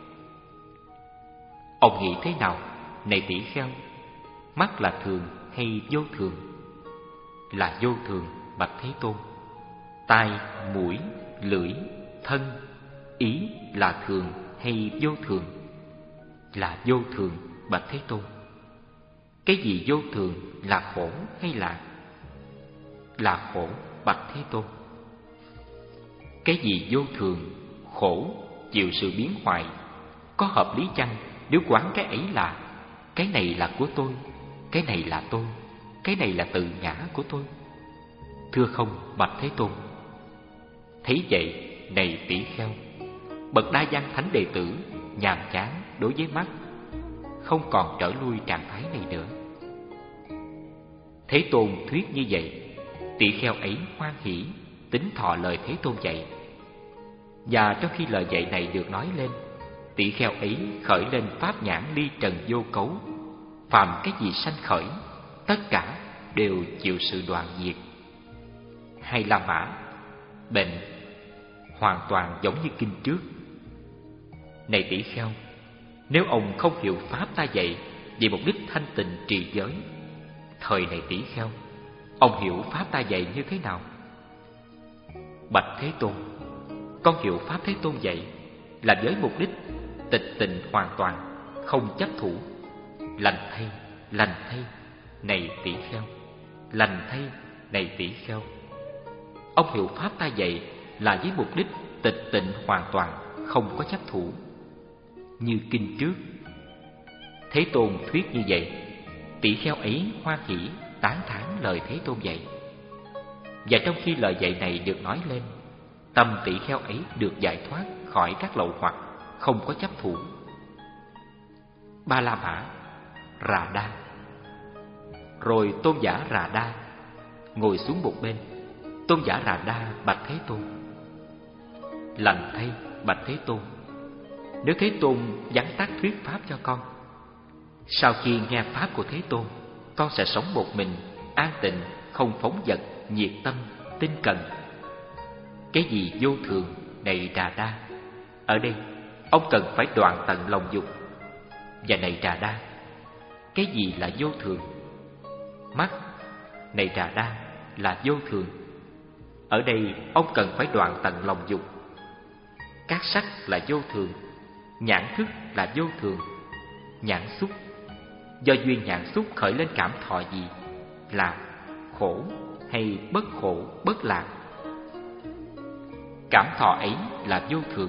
Ông nghĩ thế nào, này tỷ kheo? Mắt là thường hay vô thường? Là vô thường, bạch Thế Tôn. Tai, mũi, lưỡi, thân, ý là thường hay vô thường? Là vô thường, bạch Thế Tôn. Cái gì vô thường, là khổ hay lạc? Là khổ, bạch Thế Tôn. Cái gì vô thường, khổ, chịu sự biến hoại, có hợp lý chăng nếu quán cái ấy là cái này là của tôi, cái này là tôi, cái này là tự ngã của tôi? Thưa không, bạch Thế Tôn. Thấy vậy, này tỷ kheo, bậc đa văn thánh đệ tử nhàm chán đối với mắt, không còn trở lui trạng thái này nữa. Thế Tôn thuyết như vậy, tỷ kheo ấy hoan hỉ, tín thọ lời Thế Tôn dạy. Và trong khi lời dạy này được nói lên, tỷ kheo ấy khởi lên pháp nhãn ly trần vô cấu. Phàm cái gì sanh khởi, tất cả đều chịu sự đoạn diệt. Hay La Mã, bệnh, hoàn toàn giống như kinh trước. Này tỷ kheo, nếu ông không hiểu pháp ta dạy về mục đích thanh tịnh trì giới, thời này tỷ kheo, ông hiểu pháp ta dạy như thế nào? Bạch Thế Tôn, con hiểu pháp Thế Tôn dạy là với mục đích tịch tịnh hoàn toàn, không chấp thủ. Lành thay, lành thay, này tỷ kheo. Lành thay, này tỷ kheo, ông hiểu pháp ta dạy là với mục đích tịch tịnh hoàn toàn, không có chấp thủ. Như kinh trước. Thế Tôn thuyết như vậy, tỷ kheo ấy hoan hỉ tán thán lời Thế Tôn dạy. Và trong khi lời dạy này được nói lên, tâm tỷ kheo ấy được giải thoát khỏi các lậu hoặc, không có chấp thủ. Ba La Mã, Rà Đa. Rồi tôn giả Rà Đa ngồi xuống một bên. Tôn giả Rà Đa bạch Thế Tôn: Lành thay, bạch Thế Tôn, nếu Thế Tôn vắn tắt thuyết pháp cho con, sau khi nghe pháp của Thế Tôn, con sẽ sống một mình, an tịnh, không phóng dật, nhiệt tâm, tinh cần. Cái gì vô thường này Đà Đa? Ở đây ông cần phải đoạn tận lòng dục. Và này Đà Đa, cái gì là vô thường? Mắt này Đà Đa là vô thường. Ở đây ông cần phải đoạn tận lòng dục. Các sắc là vô thường, nhãn thức là vô thường. Nhãn xúc, do duyên nhãn xúc khởi lên cảm thọ gì? Là khổ hay bất khổ, bất lạc? Cảm thọ ấy là vô thường.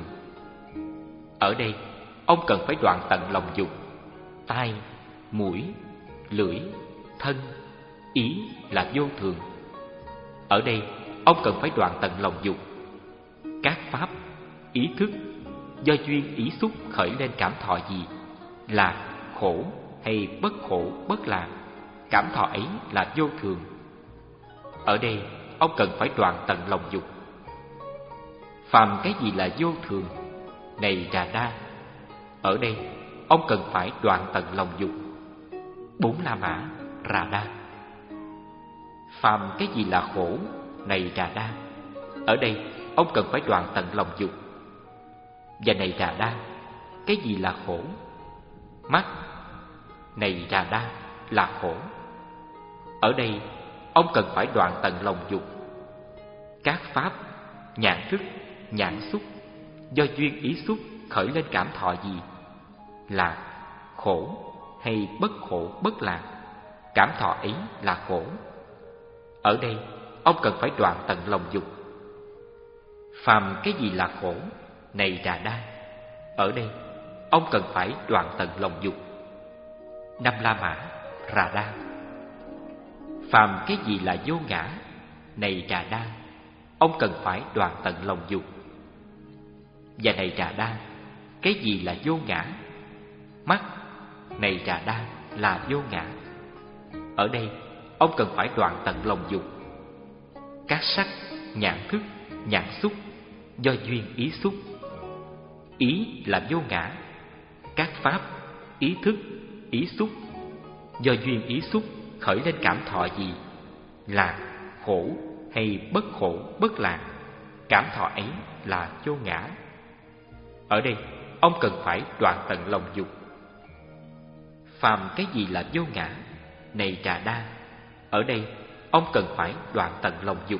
Ở đây ông cần phải đoạn tận lòng dục. Tai, mũi, lưỡi, thân, ý là vô thường. Ở đây ông cần phải đoạn tận lòng dục. Các pháp, ý thức, do duyên ý xúc khởi lên cảm thọ gì? Là khổ hay bất khổ, bất lạc? Cảm thọ ấy là vô thường. Ở đây ông cần phải đoạn tận lòng dục. Phàm cái gì là vô thường này Đà Đa? Ở đây ông cần phải đoạn tận lòng dục. Bốn La Mã Rà Đa. Phàm cái gì là khổ này Đà Đa? Ở đây ông cần phải đoạn tận lòng dục. Và này Đà Đa, cái gì là khổ? Mắt này Đà Đa là khổ. Ở đây ông cần phải đoạn tận lòng dục. Các pháp, nhãn thức, nhãn xúc, do duyên ý xúc khởi lên cảm thọ gì? Là khổ hay bất khổ, bất lạc? Cảm thọ ấy là khổ. Ở đây ông cần phải đoạn tận lòng dục. Phàm cái gì là khổ này Đà Đa? Ở đây ông cần phải đoạn tận lòng dục. Năm La Mã Rà Đa. Phàm cái gì là vô ngã này Đà Đa? Ông cần phải đoạn tận lòng dục. Và này Đà Đa, cái gì là vô ngã? Mắt này Đà Đa là vô ngã. Ở đây ông cần phải đoạn tận lòng dục. Các sắc, nhãn thức, nhãn xúc, do duyên ý xúc. Ý là vô ngã. Các pháp, ý thức, ý xúc, do duyên ý xúc khởi lên cảm thọ gì? Là khổ hay bất khổ, bất lạc? Cảm thọ ấy là vô ngã. Ở đây ông cần phải đoạn tận lòng dục. Phàm cái gì là vô ngã này Đà Đa? Ở đây ông cần phải đoạn tận lòng dục.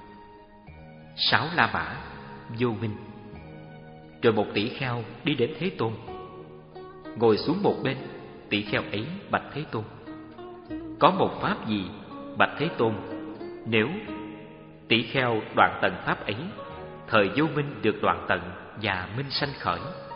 Sáu La Mã Vô Minh. Rồi một tỷ kheo đi đến Thế Tôn, ngồi xuống một bên. Tỷ kheo ấy bạch Thế Tôn: Có một pháp gì, bạch Thế Tôn? Nếu tỷ kheo đoạn tận pháp ấy, thời vô minh được đoạn tận và minh sanh khởi.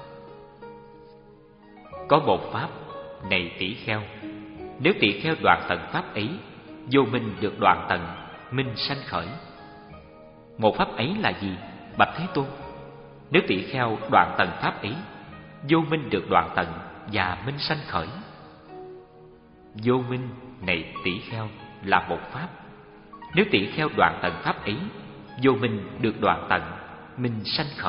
Có một pháp này tỷ kheo, nếu tỷ kheo đoạn tận pháp ấy, vô minh được đoạn tận, minh sanh khởi. Một pháp ấy là gì, bạch Thế Tôn? Nếu tỷ kheo đoạn tận pháp ấy, vô minh được đoạn tận và minh sanh khởi. Vô minh này tỷ kheo là một pháp. Nếu tỷ kheo đoạn tận pháp ấy, vô minh được đoạn tận, minh sanh khởi.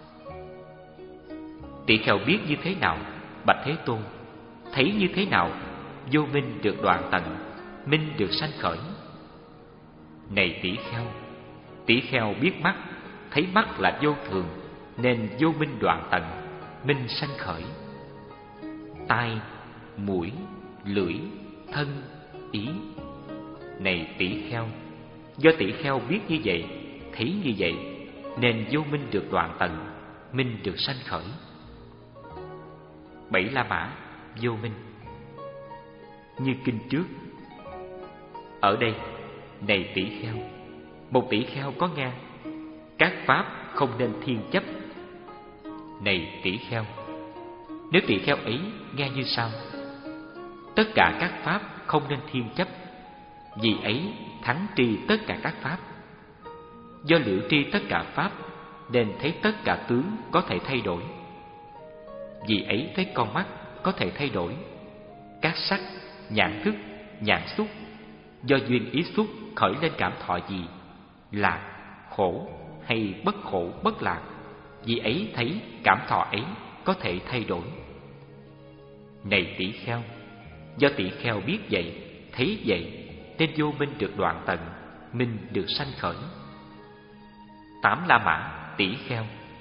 Tỷ kheo biết như thế nào, bạch Thế Tôn? Thấy như thế nào, vô minh được đoạn tận, minh được sanh khởi? Này tỷ kheo, tỷ kheo biết mắt, thấy mắt là vô thường, nên vô minh đoạn tận, minh sanh khởi. Tai, mũi, lưỡi, thân, ý. Này tỷ kheo, do tỷ kheo biết như vậy, thấy như vậy, nên vô minh được đoạn tận, minh được sanh khởi. Bảy La Mã Vô Minh. Như kinh trước. Ở đây, này tỷ kheo, một tỷ kheo có nghe: Các pháp không nên thiên chấp. Này tỷ kheo, nếu tỷ kheo ấy nghe như sau: Tất cả các pháp không nên thiên chấp, vì ấy thắng tri tất cả các pháp. Do liễu tri tất cả pháp, nên thấy tất cả tướng có thể thay đổi. Vì ấy thấy con mắt có thể thay đổi. Các sắc, nhãn thức, nhãn xúc, do duyên ý xúc khởi lên cảm thọ gì? lạc, khổ hay bất khổ bất lạc, vị ấy thấy cảm thọ ấy có thể thay đổi. Này tỷ kheo, do tỷ kheo biết vậy, thấy vậy, nên vô minh được đoạn tận, minh được sanh khởi. Tám La Mã tỷ kheo.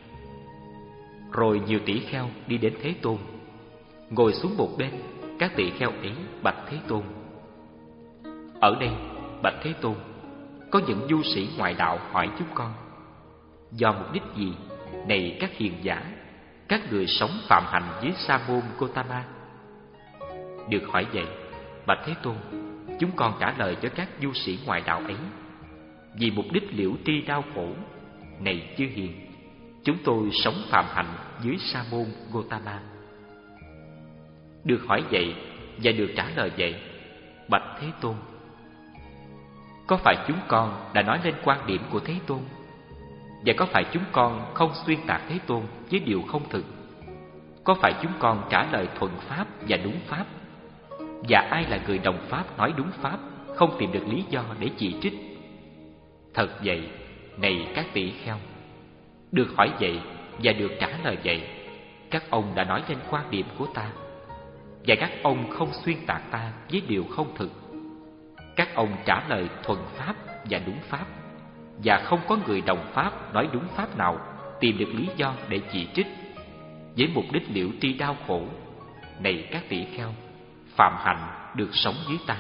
Rồi nhiều tỷ kheo đi đến Thế Tôn, ngồi xuống một bên. Các tỷ kheo ấy bạch Thế Tôn: ở đây, bạch Thế Tôn, có những du sĩ ngoại đạo hỏi chúng con: do mục đích gì, này các hiền giả, các người sống phạm hạnh dưới Sa môn Gotama? Được hỏi vậy, bạch Thế Tôn, chúng con trả lời cho các du sĩ ngoại đạo ấy: vì mục đích liễu tri đau khổ, này chư hiền, chúng tôi sống phạm hạnh dưới Sa môn Gotama. Được hỏi vậy và được trả lời vậy, bạch Thế Tôn, có phải chúng con đã nói lên quan điểm của Thế Tôn? Và có phải chúng con không xuyên tạc Thế Tôn với điều không thực? Có phải chúng con trả lời thuận pháp và đúng pháp? Và ai là người đồng pháp nói đúng pháp, không tìm được lý do để chỉ trích? Thật vậy, này các tỷ kheo, được hỏi vậy và được trả lời vậy, các ông đã nói lên quan điểm của ta, và các ông không xuyên tạc ta với điều không thực. Các ông trả lời thuận pháp và đúng pháp, và không có người đồng pháp nói đúng pháp nào tìm được lý do để chỉ trích, với mục đích liễu tri đau khổ. Này các tỷ kheo, phạm hạnh được sống dưới ta.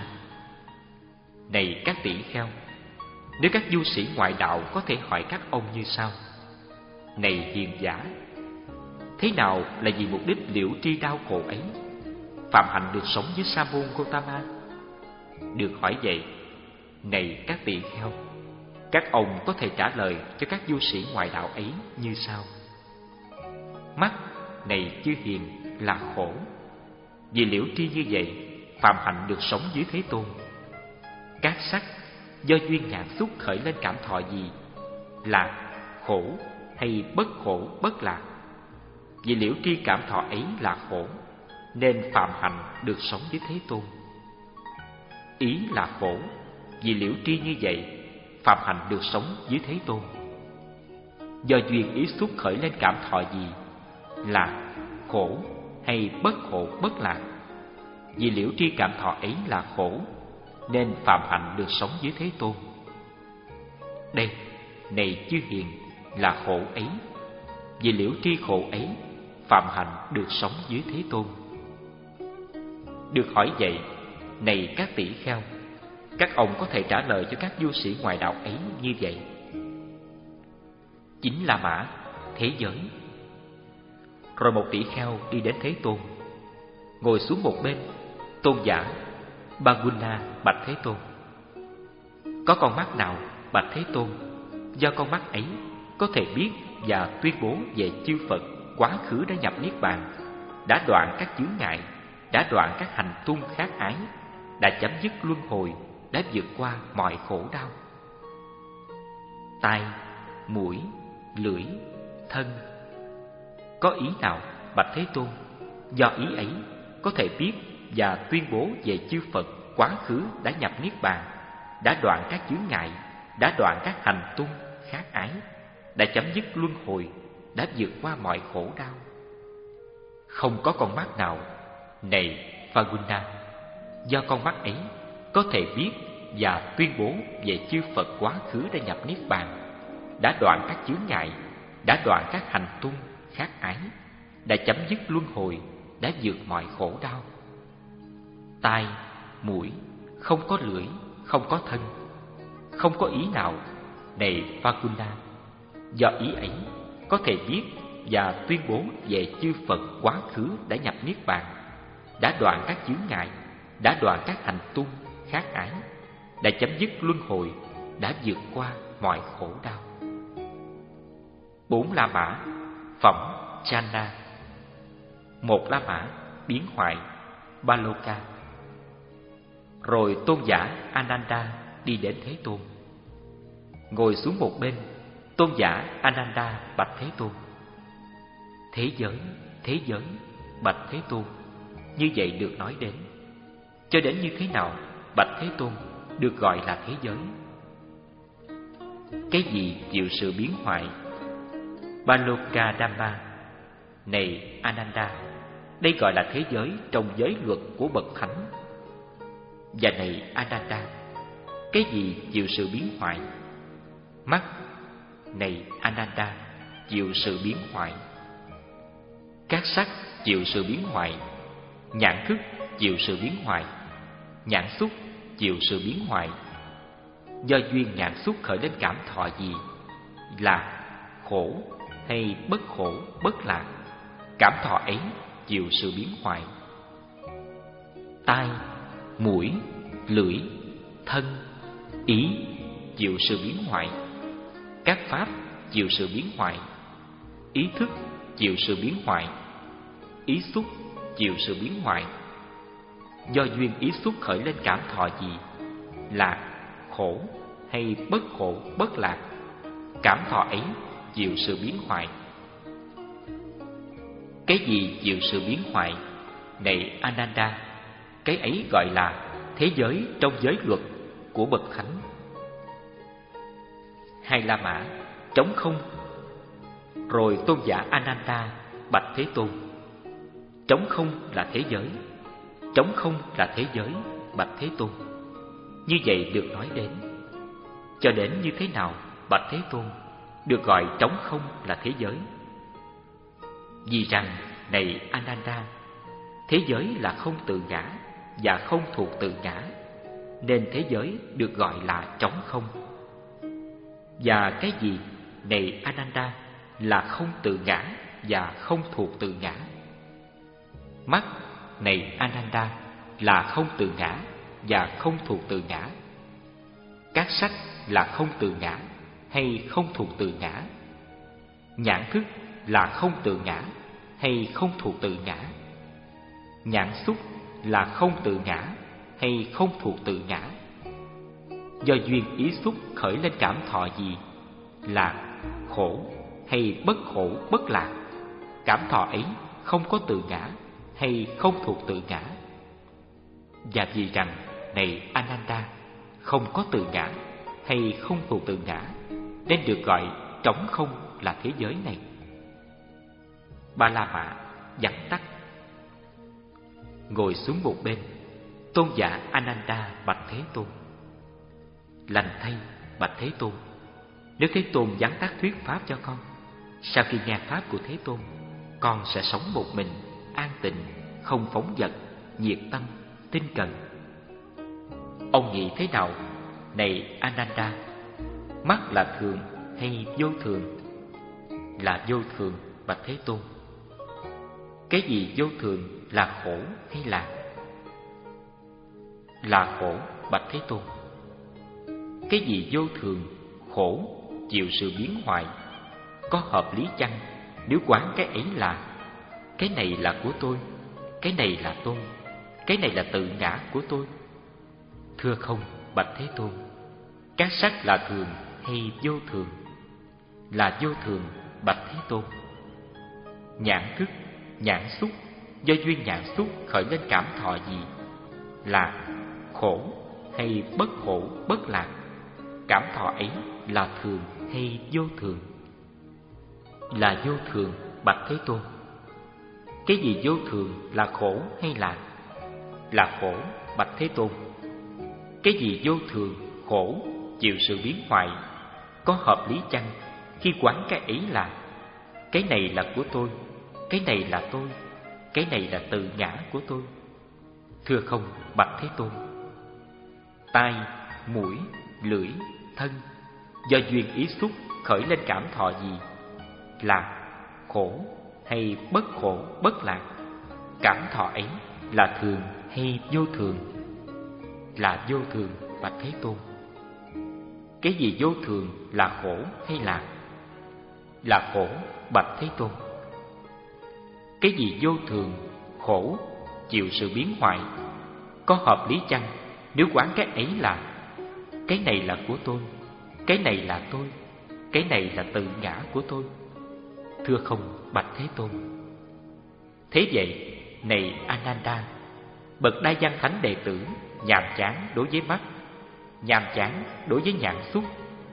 Này các tỷ kheo, nếu các du sĩ ngoại đạo có thể hỏi các ông như sau: này hiền giả, thế nào là vì mục đích liễu tri đau khổ ấy, phạm hạnh được sống dưới Sa môn Gotama? Được hỏi vậy, này các tỷ kheo, các ông có thể trả lời cho các du sĩ ngoại đạo ấy như sau: mắt, này chư hiền, là khổ. Vì liễu tri như vậy, phạm hạnh được sống dưới Thế Tôn. Các sắc, do duyên nhãn xúc khởi lên cảm thọ gì, lạc, khổ hay bất khổ bất lạc. Vì liễu tri cảm thọ ấy là khổ, nên phạm hạnh được sống với Thế Tôn. Ý là khổ, vì liễu tri như vậy, phạm hạnh được sống dưới Thế Tôn. Do duyên ý xúc khởi lên cảm thọ gì, là khổ hay bất khổ bất lạc. Vì liễu tri cảm thọ ấy là khổ, nên phạm hạnh được sống dưới Thế Tôn. Đây, này chư hiền, là khổ ấy. Vì liễu tri khổ ấy, phạm hạnh được sống dưới Thế Tôn. Được hỏi vậy, này các tỷ kheo, các ông có thể trả lời cho các du sĩ ngoại đạo ấy như vậy: Chính La Mã, thế giới. Rồi một tỷ kheo đi đến Thế Tôn, ngồi xuống một bên. Tôn giả Baguna bạch Thế Tôn: có con mắt nào, bạch Thế Tôn, do con mắt ấy có thể biết và tuyên bố về chư Phật quá khứ đã nhập niết bàn, đã đoạn các chướng ngại, đã đoạn các hành tung khác ái, đã chấm dứt luân hồi, đã vượt qua mọi khổ đau? Tai, mũi, lưỡi, thân, có ý nào, bạch Thế Tôn, do ý ấy có thể biết và tuyên bố về chư Phật quá khứ đã nhập niết bàn, đã đoạn các chướng ngại, đã đoạn các hành tung khác ái, đã chấm dứt luân hồi, đã vượt qua mọi khổ đau? Không có con mắt nào, này Vaguna, do con mắt ấy có thể biết và tuyên bố về chư Phật quá khứ đã nhập niết bàn, đã đoạn các chướng ngại, đã đoạn các hành tung khác ái, đã chấm dứt luân hồi, đã vượt mọi khổ đau. Tai, mũi, không có lưỡi, không có thân, không có ý nào, này Vaguna, do ý ấy có thể biết và tuyên bố về chư Phật quá khứ đã nhập niết bàn, đã đoạn các chướng ngại, đã đoạn các hành tung khác ái, đã chấm dứt luân hồi, đã vượt qua mọi khổ đau. Bốn La Mã, phẩm Chana. Một La Mã, biến hoại, Baloka. Rồi tôn giả Ananda đi đến Thế Tôn, ngồi xuống một bên. Tôn giả Ananda bạch Thế Tôn: thế giới, thế giới, bạch Thế Tôn, như vậy được nói đến. Cho đến như thế nào, bạch Thế Tôn, được gọi là thế giới? Cái gì chịu sự biến hoại? Balokadhamma: Này Ananda, đây gọi là thế giới trong giới luật của bậc thánh. Và này Ananda, cái gì chịu sự biến hoại? Mắt: Này Ananda, chịu sự biến hoại. Các sắc chịu sự biến hoại. Nhãn thức chịu sự biến hoại. Nhãn xúc chịu sự biến hoại. Do duyên nhãn xúc khởi lên cảm thọ gì? Lạc, khổ hay bất khổ, bất lạc, cảm thọ ấy chịu sự biến hoại. Tai, mũi, lưỡi, thân, ý chịu sự biến hoại. Các pháp chịu sự biến hoại. Ý thức chịu sự biến hoại. Ý xúc chịu sự biến hoại. Do duyên ý xúc khởi lên cảm thọ gì? Lạc, khổ hay bất khổ, bất lạc, cảm thọ ấy chịu sự biến hoại. Cái gì chịu sự biến hoại? Này Ananda, cái ấy gọi là thế giới trong giới luật của bậc thánh. Hai La Mã: Trống không. Rồi tôn giả Ananda bạch Thế Tôn: Trống không là thế giới. Trống không là thế giới, bạch Thế Tôn. Như vậy được nói đến. Cho đến như thế nào, bạch Thế Tôn, được gọi trống không là thế giới? Vì rằng, này Ananda, thế giới là không tự ngã và không thuộc tự ngã, nên thế giới được gọi là trống không. Và cái gì, này Ananda, là không tự ngã và không thuộc tự ngã? Mắt, này Ananda, là không tự ngã và không thuộc tự ngã. Các sắc là không tự ngã hay không thuộc tự ngã. Nhãn thức là không tự ngã hay không thuộc tự ngã. Nhãn xúc là không tự ngã hay không thuộc tự ngã. Do duyên ý xúc khởi lên cảm thọ gì? Lạc, khổ hay bất khổ, bất lạc, cảm thọ ấy không có tự ngã hay không thuộc tự ngã. Và vì rằng, này Ananda, không có tự ngã hay không thuộc tự ngã, nên được gọi trống không là thế giới này. Ba La Mã vắn tắt. Ngồi xuống một bên, tôn giả Ananda bạch Thế Tôn: Lành thay, bạch Thế Tôn, nếu Thế Tôn vắn tắt thuyết pháp cho con, sau khi nghe pháp của Thế Tôn, con sẽ sống một mình, an tịnh, không phóng dật, nhiệt tâm, tinh cần. Ông nghĩ thế nào, này Ananda? Mắt là thường hay vô thường? Là vô thường, bạch Thế Tôn. Cái gì vô thường, là khổ hay lạc? Là khổ, bạch Thế Tôn. Cái gì vô thường, khổ, chịu sự biến hoại? Có hợp lý chăng nếu quán cái ấy là cái này là của tôi, cái này là tôi, cái này là tự ngã của tôi? Thưa không, bạch Thế Tôn. Các sắc là thường hay vô thường? Là vô thường, bạch Thế Tôn. Nhãn thức, nhãn xúc, do duyên nhãn xúc khởi lên cảm thọ gì? Là khổ hay bất khổ, bất lạc, cảm thọ ấy là thường hay vô thường? Là vô thường, bạch Thế Tôn. Cái gì vô thường, là khổ hay lạc? Là khổ, bạch Thế Tôn. Cái gì vô thường, khổ, chịu sự biến hoại? Có hợp lý chăng khi quán cái ấy là cái này là của tôi, cái này là tôi, cái này là tự ngã của tôi? Thưa không, bạch Thế Tôn. Tai, mũi, lưỡi, thân, do duyên ý xúc khởi lên cảm thọ gì? Lạc, khổ hay bất khổ, bất lạc, cảm thọ ấy là thường hay vô thường? Là vô thường, bạch Thế Tôn. Cái gì vô thường, là khổ hay lạc? Là khổ, bạch Thế Tôn. Cái gì vô thường, khổ, chịu sự biến hoại? Có hợp lý chăng nếu quán cái ấy là cái này là của tôi, cái này là tôi, cái này là tự ngã của tôi? Thưa không, bạch Thế Tôn. Thế vậy, này Ananda, bậc Đại Văn Thánh đệ tử nhàm chán đối với mắt, nhàm chán đối với nhãn xúc,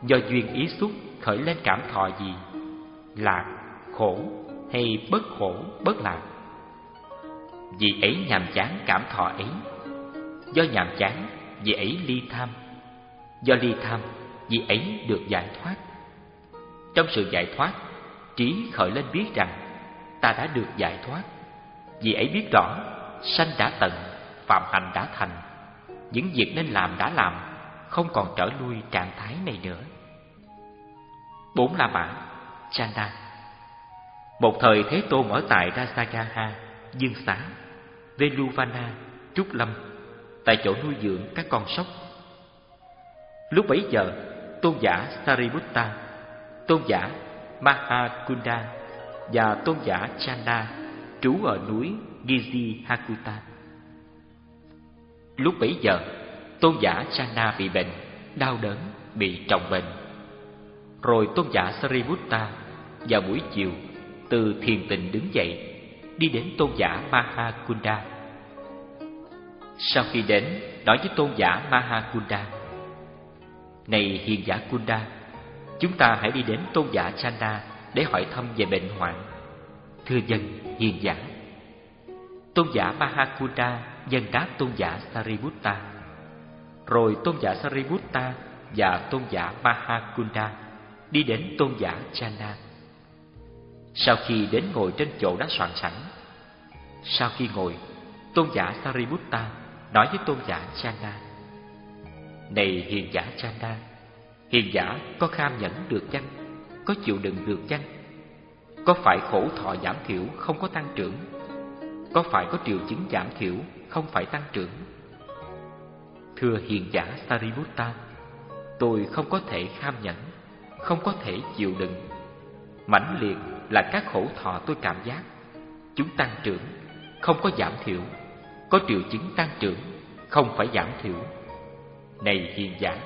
do duyên ý xúc khởi lên cảm thọ gì? Lạc, khổ hay bất khổ, bất lạc? Vì ấy nhàm chán cảm thọ ấy. Do nhàm chán, vì ấy ly tham. Do ly tham, vì ấy được giải thoát. Trong sự giải thoát, trí khởi lên biết rằng ta đã được giải thoát. Vì ấy biết rõ sanh đã tận, phạm hạnh đã thành, những việc nên làm đã làm, không còn trở lui trạng thái này nữa. Bốn La Mã, Chanda. Một thời Thế Tôn ở tại Rasagaha, Dương Xá, Veluvana, Trúc Lâm, tại chỗ nuôi dưỡng các con sóc. Lúc bấy giờ, tôn giả Sariputta, tôn giả Mahakunda và tôn giả Chanda trú ở núi Gizihakutta. Lúc bấy giờ, tôn giả Chanda bị bệnh, đau đớn, bị trọng bệnh. Rồi tôn giả Sariputta vào buổi chiều từ thiền tịnh đứng dậy, đi đến tôn giả Mahakunda. Sau khi đến, nói với tôn giả Mahakunda: Này hiền giả Kunda, chúng ta hãy đi đến tôn giả Chanda để hỏi thăm về bệnh hoạn. Thưa dân, hiền giả. Tôn giả Mahakunda dâng đáp tôn giả Sariputta. Rồi tôn giả Sariputta và tôn giả Mahakunda đi đến tôn giả Chanda. Sau khi đến ngồi trên chỗ đã soạn sẵn, sau khi ngồi, tôn giả Sariputta nói với tôn giả Chanda: Này hiền giả Chanda, hiền giả có kham nhẫn được chăng? Có chịu đựng được chăng? Có phải khổ thọ giảm thiểu không có tăng trưởng? Có phải có triệu chứng giảm thiểu không phải tăng trưởng? Thưa hiền giả Sariputta, tôi không có thể kham nhẫn, không có thể chịu đựng. Mãnh liệt là các khổ thọ tôi cảm giác, chúng tăng trưởng, không có giảm thiểu. Có triệu chứng tăng trưởng, không phải giảm thiểu. Này hiền giả,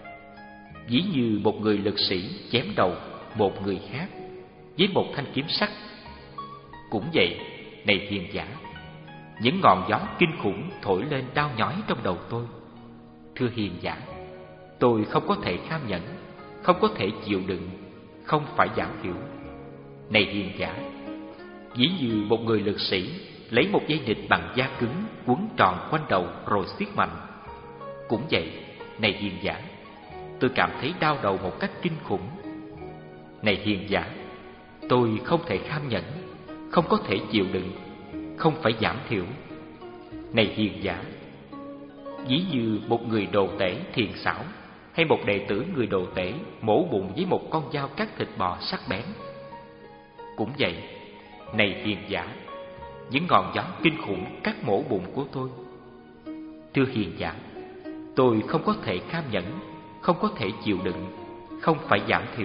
ví như một người lực sĩ chém đầu một người khác với một thanh kiếm sắt. Cũng vậy, này hiền giả, những ngọn gió kinh khủng thổi lên đau nhói trong đầu tôi. Thưa hiền giả, tôi không có thể kham nhẫn, không có thể chịu đựng, không phải giảm thiểu. Này hiền giả, ví như một người lực sĩ lấy một dây nịt bằng da cứng quấn tròn quanh đầu rồi siết mạnh. Cũng vậy, này hiền giả, tôi cảm thấy đau đầu một cách kinh khủng. Này hiền giả, tôi không thể kham nhẫn, không có thể chịu đựng, không phải giảm thiểu. Này hiền giả, ví như một người đồ tể thiền xảo hay một đệ tử người đồ tể mổ bụng với một con dao cắt thịt bò sắc bén. Cũng vậy, này hiền giả, những ngọn gió kinh khủng cắt mổ bụng của tôi. Thưa hiền giả, tôi không có thể kham nhẫn, không có thể chịu đựng, không phải giảm thiểu.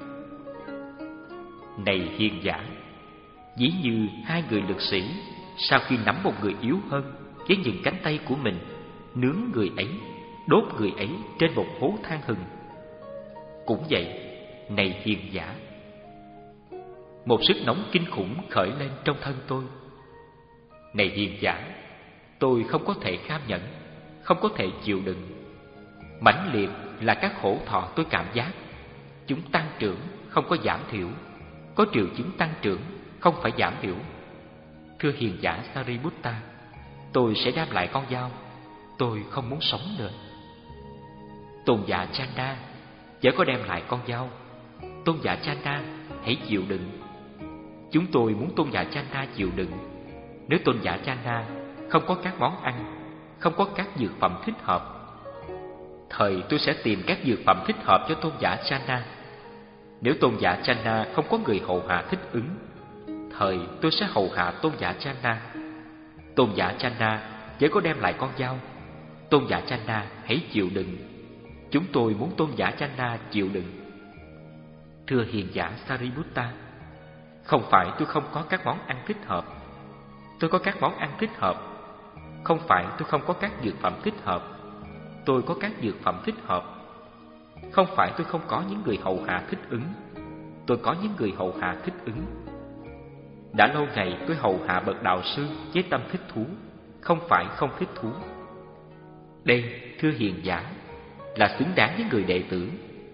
Này hiền giả, ví như hai người lực sĩ sau khi nắm một người yếu hơn với những cánh tay của mình, nướng người ấy, đốt người ấy trên một hố than hừng. Cũng vậy, này hiền giả, một sức nóng kinh khủng khởi lên trong thân tôi. Này hiền giả, tôi không có thể kham nhẫn, không có thể chịu đựng. Mãnh liệt là các khổ thọ tôi cảm giác, chúng tăng trưởng, không có giảm thiểu. Có triệu chứng tăng trưởng, không phải giảm thiểu. Thưa hiền giả Sariputta, tôi sẽ đem lại con dao. Tôi không muốn sống nữa. Tôn giả Chanda, chớ có đem lại con dao. Tôn giả Chanda, hãy chịu đựng. Chúng tôi muốn tôn giả Chanda chịu đựng. Nếu tôn giả Chanda không có các món ăn, không có các dược phẩm thích hợp, thời tôi sẽ tìm các dược phẩm thích hợp cho tôn giả Chanda. Nếu tôn giả Chanda không có người hầu hạ thích ứng, thời tôi sẽ hầu hạ tôn giả Chanda. Tôn giả Chanda chớ có đem lại con dao. Tôn giả Chanda, hãy chịu đựng. Chúng tôi muốn tôn giả Chanda chịu đựng. Thưa hiền giả Sariputta, không phải tôi không có các món ăn thích hợp. Tôi có các món ăn thích hợp. Không phải tôi không có các dược phẩm thích hợp. Tôi có các dược phẩm thích hợp. Không phải tôi không có những người hầu hạ thích ứng. Tôi có những người hầu hạ thích ứng. Đã lâu ngày tôi hầu hạ bậc đạo sư với tâm thích thú, không phải không thích thú. Đây, thưa hiền giả, là xứng đáng với người đệ tử.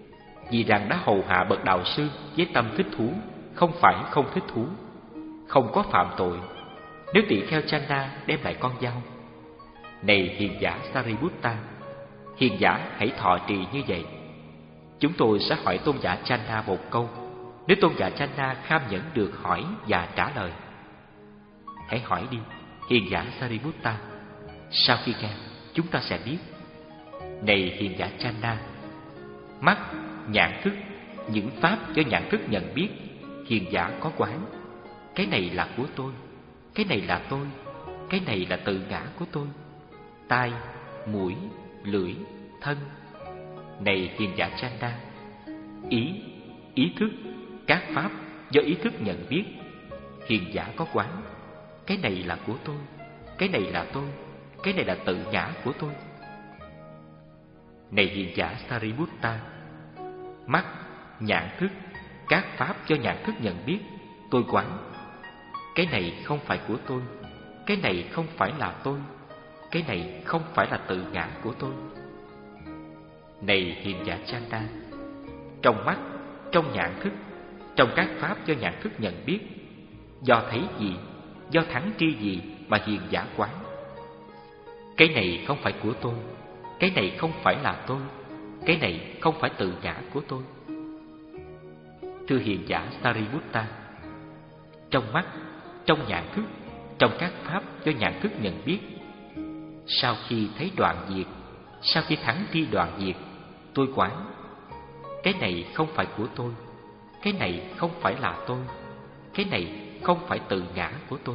vì rằng đã hầu hạ bậc đạo sư với tâm thích thú, không phải không thích thú, không có phạm tội. Nếu tỳ kheo Channa đem lại con dao, này hiền giả Sariputta, hiền giả hãy thọ trì như vậy. Chúng tôi sẽ hỏi tôn giả Channa một câu. Nếu tôn giả Channa kham nhẫn được hỏi và trả lời, hãy hỏi đi, hiền giả Sariputta. Sau khi nghe, chúng ta sẽ biết. Này hiền giả Channa, mắt, nhãn thức, những pháp do nhãn thức nhận biết, hiền giả có quán. Cái này là của tôi, cái này là tôi, cái này là tự ngã của tôi. Tai, mũi, lưỡi, thân. Này hiền giả Channa, ý, ý thức, các pháp do ý thức nhận biết, hiền giả có quán. Cái này là của tôi, cái này là tôi, cái này là tự ngã của tôi. Này hiền giả Sariputta, mắt, nhãn thức, các pháp do nhãn thức nhận biết, tôi quán. Cái này không phải của tôi, cái này không phải là tôi, cái này không phải là tự ngã của tôi. Này hiền giả Channa, trong mắt, trong nhãn thức, trong các pháp do nhãn thức nhận biết, do thấy gì, do thắng tri gì mà hiền giả quán. Cái này không phải của tôi, cái này không phải là tôi, cái này không phải tự ngã của tôi. Thưa hiền giả Sariputta, trong mắt, trong nhãn thức, trong các pháp do nhãn thức nhận biết, sau khi thấy đoạn diệt, sau khi thắng tri đoạn diệt, tôi quán. Cái này không phải của tôi, cái này không phải là tôi, cái này không phải tự ngã của tôi.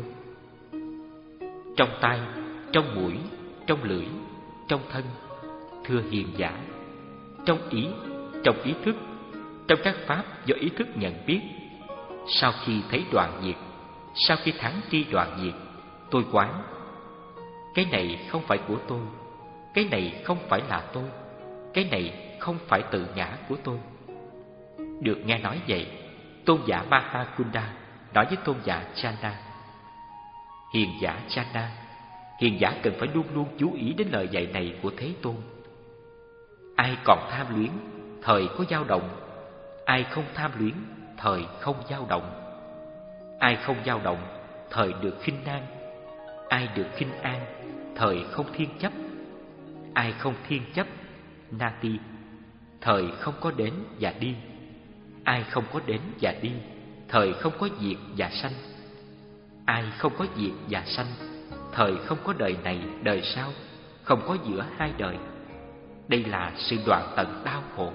Trong tai, trong mũi, trong lưỡi, trong thân, thưa hiền giả, trong ý, trong ý thức, trong các pháp do ý thức nhận biết, sau khi thấy đoạn diệt, sau khi thắng tri đoạn diệt, tôi quán. Cái này không phải của tôi, cái này không phải là tôi, cái này không phải tự ngã của tôi. Được nghe nói vậy, tôn giả Mahakunda nói với tôn giả Channa, hiền giả Channa, hiền giả cần phải luôn luôn chú ý đến lời dạy này của Thế Tôn. Ai còn tham luyến, thời có dao động; ai không tham luyến, thời không dao động. Ai không dao động, thời được khinh an; ai được khinh an, thời không thiên chấp. Ai không thiên chấp, nati, thời không có đến và đi. Ai không có đến và đi, thời không có diệt và sanh. Ai không có diệt và sanh, thời không có đời này đời sau, không có giữa hai đời. Đây là sự đoạn tận đau khổ.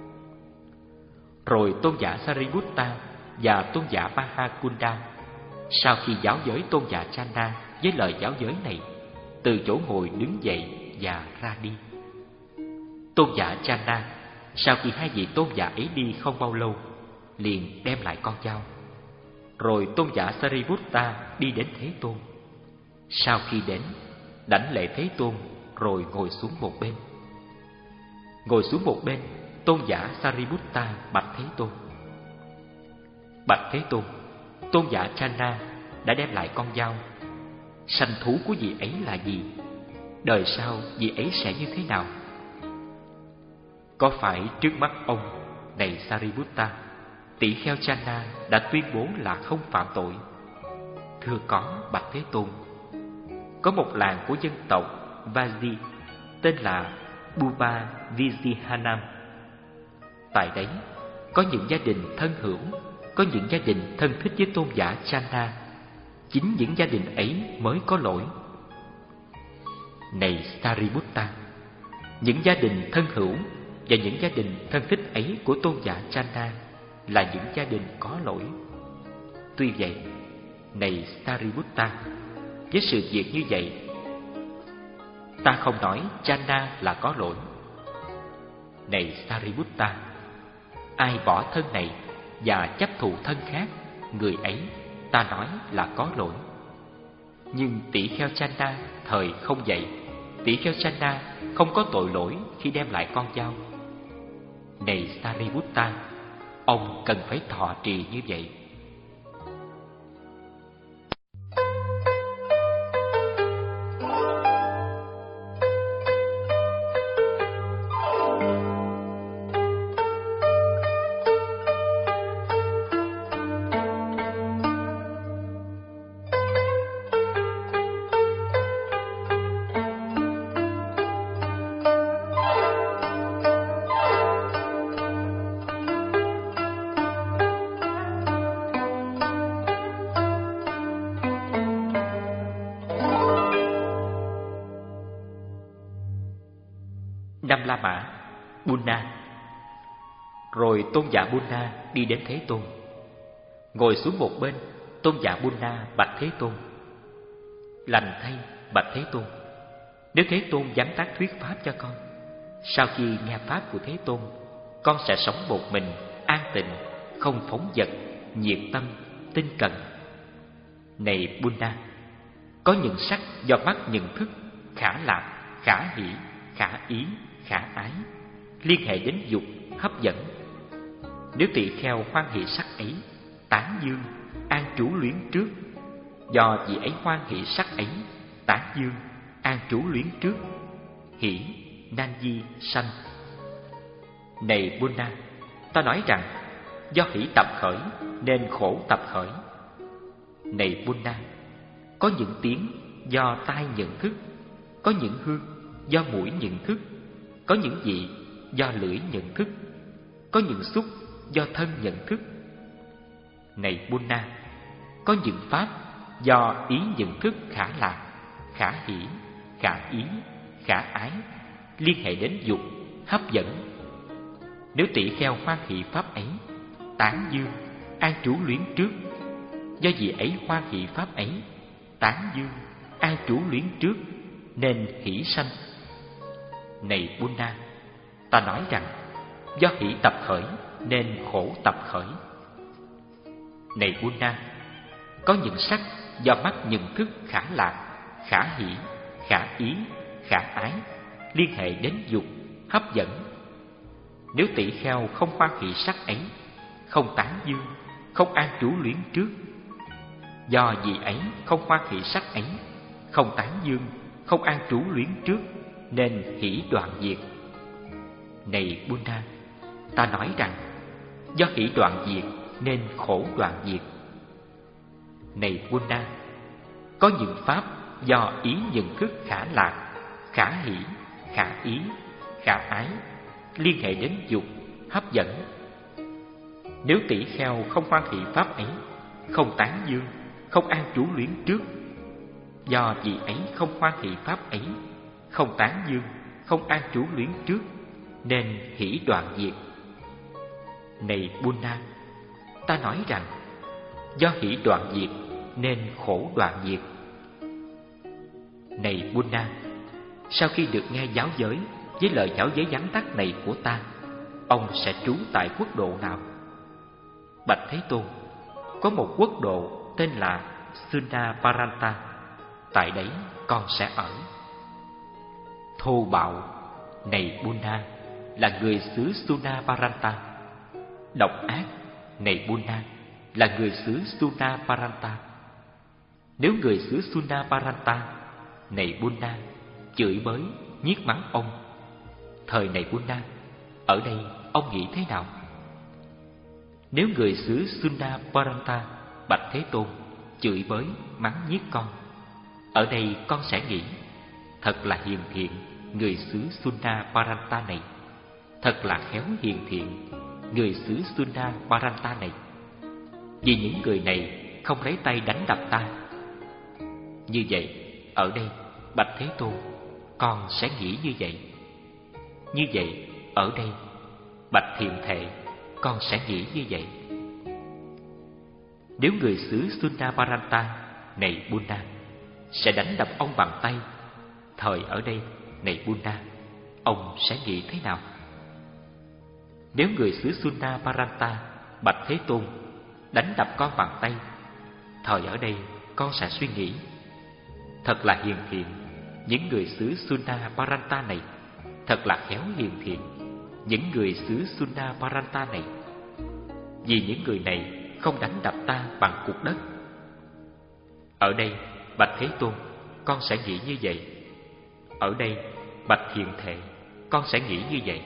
Rồi tôn giả Sariputta và tôn giả Mahakunda, sau khi giáo giới tôn giả Channa với lời giáo giới này, từ chỗ ngồi đứng dậy và ra đi. Tôn giả Channa, sau khi hai vị tôn giả ấy đi không bao lâu, liền đem lại con dao. Rồi tôn giả Sariputta đi đến Thế Tôn. Sau khi đến, đảnh lễ Thế Tôn, rồi ngồi xuống một bên. Ngồi xuống một bên, tôn giả Sariputta bạch Thế Tôn: Bạch Thế Tôn, tôn giả Channa đã đem lại con dao. Sanh thú của vị ấy là gì? Đời sau vị ấy sẽ như thế nào? Có phải trước mắt ông, này Sariputta, tỷ kheo Channa đã tuyên bố là không phạm tội? Thưa có, bạch Thế Tôn. Có một làng của dân tộc Vaji tên là Buba Vizihanam. Tại đấy có những gia đình thân hữu, có những gia đình thân thích với tôn giả Channa. Chính những gia đình ấy mới có lỗi. Này Sariputta, những gia đình thân hữu và những gia đình thân thích ấy của tôn giả Channa là những gia đình có lỗi. Tuy vậy, này Sariputta, với sự việc như vậy, ta không nói Channa là có lỗi. Này Sariputta, ai bỏ thân này và chấp thụ thân khác, người ấy ta nói là có lỗi. Nhưng tỷ kheo Channa thời không vậy. Tỷ kheo Channa không có tội lỗi khi đem lại con dao. Này Sariputta, ông cần phải thọ trì như vậy. Năm La Mã, Bunna. Rồi tôn giả Bunna đi đến Thế Tôn. Ngồi xuống một bên, tôn giả Bunna bạch Thế Tôn: Lành thay, bạch Thế Tôn, nếu Thế Tôn dám tác thuyết pháp cho con, sau khi nghe pháp của Thế Tôn, con sẽ sống một mình, an tịnh, không phóng dật, nhiệt tâm, tinh cần. Này Bunna, có những sắc do mắt nhận thức, khả lạc, khả hỷ, khả ý, khả ái, liên hệ đến dục, hấp dẫn. Nếu tỳ kheo hoan hỷ sắc ấy, tán dương, an trú luyến trước, do vì ấy hoan hỷ sắc ấy, tán dương, an trú luyến trước, hỷ, nan di, sanh. Này Bunna, ta nói rằng, do hỷ tập khởi nên khổ tập khởi. Này Bunna, có những tiếng do tai nhận thức, có những hương do mũi nhận thức, có những vị do lưỡi nhận thức, có những xúc do thân nhận thức. Này Bunna, có những pháp do ý nhận thức khả lạc, khả hỷ, khả ý, khả ái, liên hệ đến dục, hấp dẫn. Nếu tỷ kheo hoan hỷ pháp ấy, tán dương, an trú luyến trước, do vì ấy hoan hỷ pháp ấy, tán dương, an trú luyến trước, nên hỷ sanh. Này Bunna, ta nói rằng, do hỷ tập khởi nên khổ tập khởi. Này Bunna, có những sắc do mắt nhận thức khả lạc, khả hỷ, khả ý, khả ái, liên hệ đến dục, hấp dẫn. Nếu tỷ kheo không hoan hỷ sắc ấy, không tán dương, không an trú luyến trước, do vì ấy không hoan hỷ sắc ấy, không tán dương, không an trú luyến trước, nên hỷ đoạn diệt. Này Bunna, ta nói rằng, do hỷ đoạn diệt nên khổ đoạn diệt. Này Bunna, có những pháp do ý nhận thức khả lạc, khả hỷ, khả ý, khả ái, liên hệ đến dục, hấp dẫn. Nếu tỷ kheo không hoan hỷ pháp ấy, không tán dương, không an trú luyến trước, do vì ấy không hoan hỷ pháp ấy, không tán dương, không an trú luyến trước, nên hỷ đoạn diệt. Này Bunna, ta nói rằng, do hỷ đoạn diệt nên khổ đoạn diệt. Này Bunna, sau khi được nghe giáo giới với lời giáo giới vắn tắt này của ta, ông sẽ trú tại quốc độ nào? Bạch Thế Tôn, có một quốc độ tên là Sunaparanta, tại đấy con sẽ ở. Thô bạo, này Bunna, là người xứ Sunaparanta. Độc ác, này Bunna, là người xứ Sunaparanta. Nếu người xứ Sunaparanta, này Bunna, chửi bới, nhiếc mắng ông, thời này Bunna, ở đây ông nghĩ thế nào? Nếu người xứ Sunaparanta, bạch Thế Tôn, chửi bới, mắng nhiếc con, ở đây con sẽ nghĩ, thật là hiền thiện người xứ Sunaparanta này, thật là khéo hiền thiện người xứ Sunaparanta này. Vì những người này không lấy tay đánh đập ta. Như vậy, ở đây, bạch Thế Tôn, con sẽ nghĩ như vậy. Như vậy, ở đây, bạch Thiện Thệ, con sẽ nghĩ như vậy. Nếu người xứ Sunaparanta, này Bunna, sẽ đánh đập ông bằng tay, thời ở đây, này Bunna, ông sẽ nghĩ thế nào? Nếu người xứ Sunaparanta, bạch Thế Tôn, đánh đập con bằng tay, thời ở đây con sẽ suy nghĩ, thật là hiền thiện những người xứ Sunaparanta này, thật là khéo hiền thiện những người xứ Sunaparanta này. Vì những người này không đánh đập ta bằng cục đất. Ở đây, bạch Thế Tôn, con sẽ nghĩ như vậy. Ở đây, bạch Thiện Thệ, con sẽ nghĩ như vậy.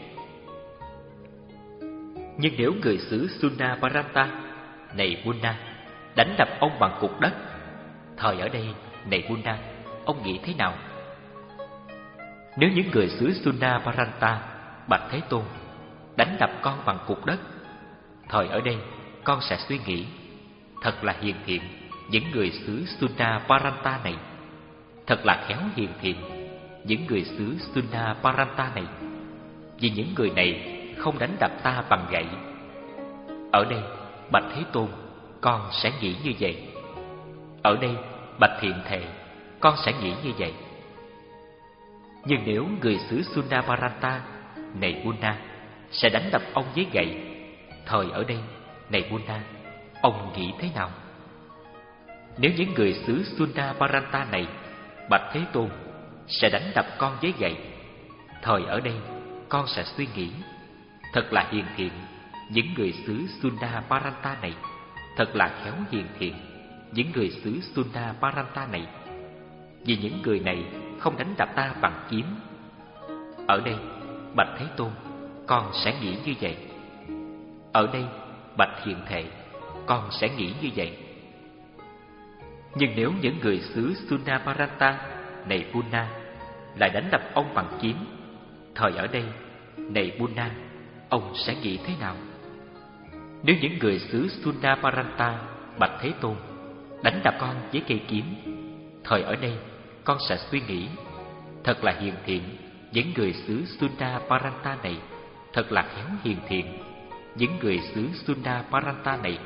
Nhưng nếu người xứ Sunaparanta, này Bunna, đánh đập ông bằng cục đất, thời ở đây, này Bunna, ông nghĩ thế nào? Nếu những người xứ Sunaparanta, bạch Thế Tôn, đánh đập con bằng cục đất, thời ở đây con sẽ suy nghĩ, thật là hiền thiện những người xứ Sunaparanta này, thật là khéo hiền thiện những người xứ Sunaparanta này. vì những người này không đánh đập ta bằng gậy. Ở đây, bạch Thế Tôn, con sẽ nghĩ như vậy. Ở đây, bạch Thiện Thệ, con sẽ nghĩ như vậy. Nhưng nếu người xứ Sunaparanta, này Buddha, sẽ đánh đập ông với gậy, thời ở đây, này Buddha, ông nghĩ thế nào? Nếu những người xứ Sunaparanta này, bạch Thế Tôn, sẽ đánh đập con với gậy, thời ở đây, con sẽ suy nghĩ, thật là hiền thiện. Những người xứ Sunaparanta này, thật là khéo hiền thiện. Những người xứ Sunaparanta này, vì những người này không đánh đập ta bằng kiếm. Ở đây, bạch Thế Tôn, con sẽ nghĩ như vậy. Ở đây, bạch Thiện Thệ, con sẽ nghĩ như vậy. Nhưng nếu những người xứ Sunaparanta, này Buddha, lại đánh đập ông bằng kiếm, thời ở đây, này Buddha, ông sẽ nghĩ thế nào? Nếu những người xứ Sunaparanta, bạch Thế Tôn, đánh đập con với cây kiếm, thời ở đây, con sẽ suy nghĩ, thật là hiền thiện. Những người xứ Sunaparanta này, thật là khéo hiền thiện. Những người xứ Sunaparanta này,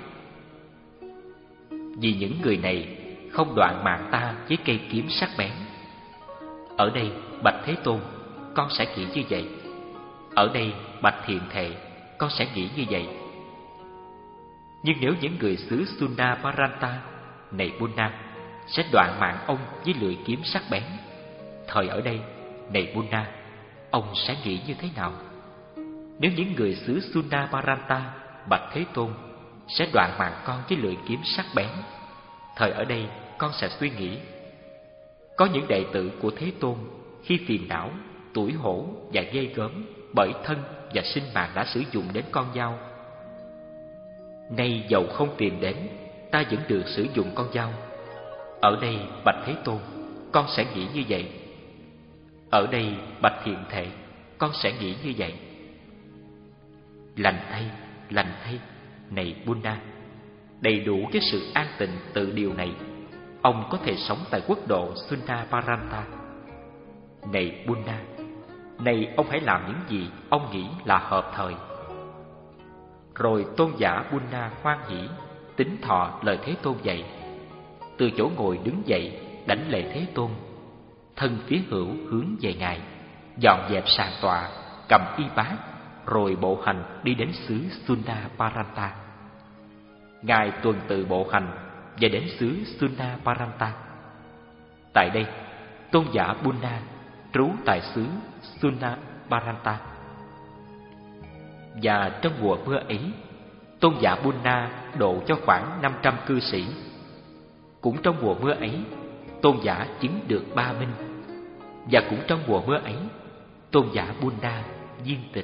vì những người này không đoạn mạng ta với cây kiếm sắc bén. Ở đây, bạch Thế Tôn, con sẽ nghĩ như vậy. Ở đây, bạch Thiện Thệ, con sẽ nghĩ như vậy. Nhưng nếu những người xứ Sunaparanta, này Buddha, sẽ đoạn mạng ông với lưỡi kiếm sắc bén, thời ở đây, này Buddha, ông sẽ nghĩ như thế nào? Nếu những người xứ Sunaparanta, bạch Thế Tôn, sẽ đoạn mạng con với lưỡi kiếm sắc bén, thời ở đây, con sẽ suy nghĩ. Có những đệ tử của Thế Tôn khi phiền não, tủi hổ và ghê gớm bởi thân và sinh mạng đã sử dụng đến con dao. Nay dầu không tìm đến, ta vẫn được sử dụng con dao. Ở đây, bạch Thế Tôn, con sẽ nghĩ như vậy. Ở đây, bạch Thiện Thệ, con sẽ nghĩ như vậy. Lành thay, lành thay, này Buddha, đầy đủ cái sự an tịnh từ điều này, ông có thể sống tại quốc độ Sunaparanta. Này Buddha, này ông hãy làm những gì ông nghĩ là hợp thời. Rồi tôn giả Buddha hoan hỉ tín thọ lời Thế Tôn dạy, từ chỗ ngồi đứng dậy đảnh lễ Thế Tôn, thân phía hữu hướng về ngài, dọn dẹp sàn tọa, cầm y bát, rồi bộ hành đi đến xứ Sunaparanta. Ngài tuần tự bộ hành và đến xứ Sunaparanta. Tại đây, tôn giả Buddha trú tại xứ Sunaparanta. Và trong mùa mưa ấy, tôn giả Buddha độ cho khoảng năm trăm cư sĩ. Cũng trong mùa mưa ấy, tôn giả chứng được ba minh. Và cũng trong mùa mưa ấy, tôn giả Buddha viên tịch.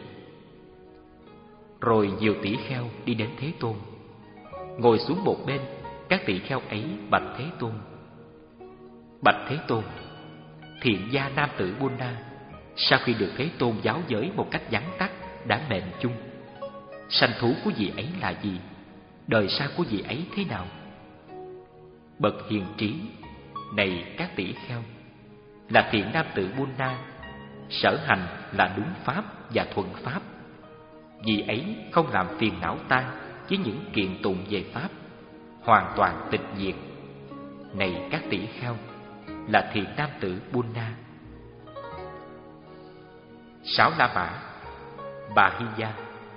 Rồi nhiều tỷ kheo đi đến Thế Tôn. Ngồi xuống một bên, các tỷ kheo ấy bạch Thế Tôn: Bạch Thế Tôn, thiện gia nam tử Buddha sau khi được Thế Tôn giáo giới một cách vắn tắt đã mệnh chung. Sanh thú của vị ấy là gì? Đời sau của vị ấy thế nào? Bậc hiền trí, này các tỷ kheo, là thiện nam tử Buddha, sở hành là đúng pháp và thuận pháp. Vì ấy không làm phiền não ta với những kiện tụng về pháp, hoàn toàn tịch diệt. Này các tỷ kheo, là thiện nam tử Buddha. Sáu La Mã, Bà Hy Gia.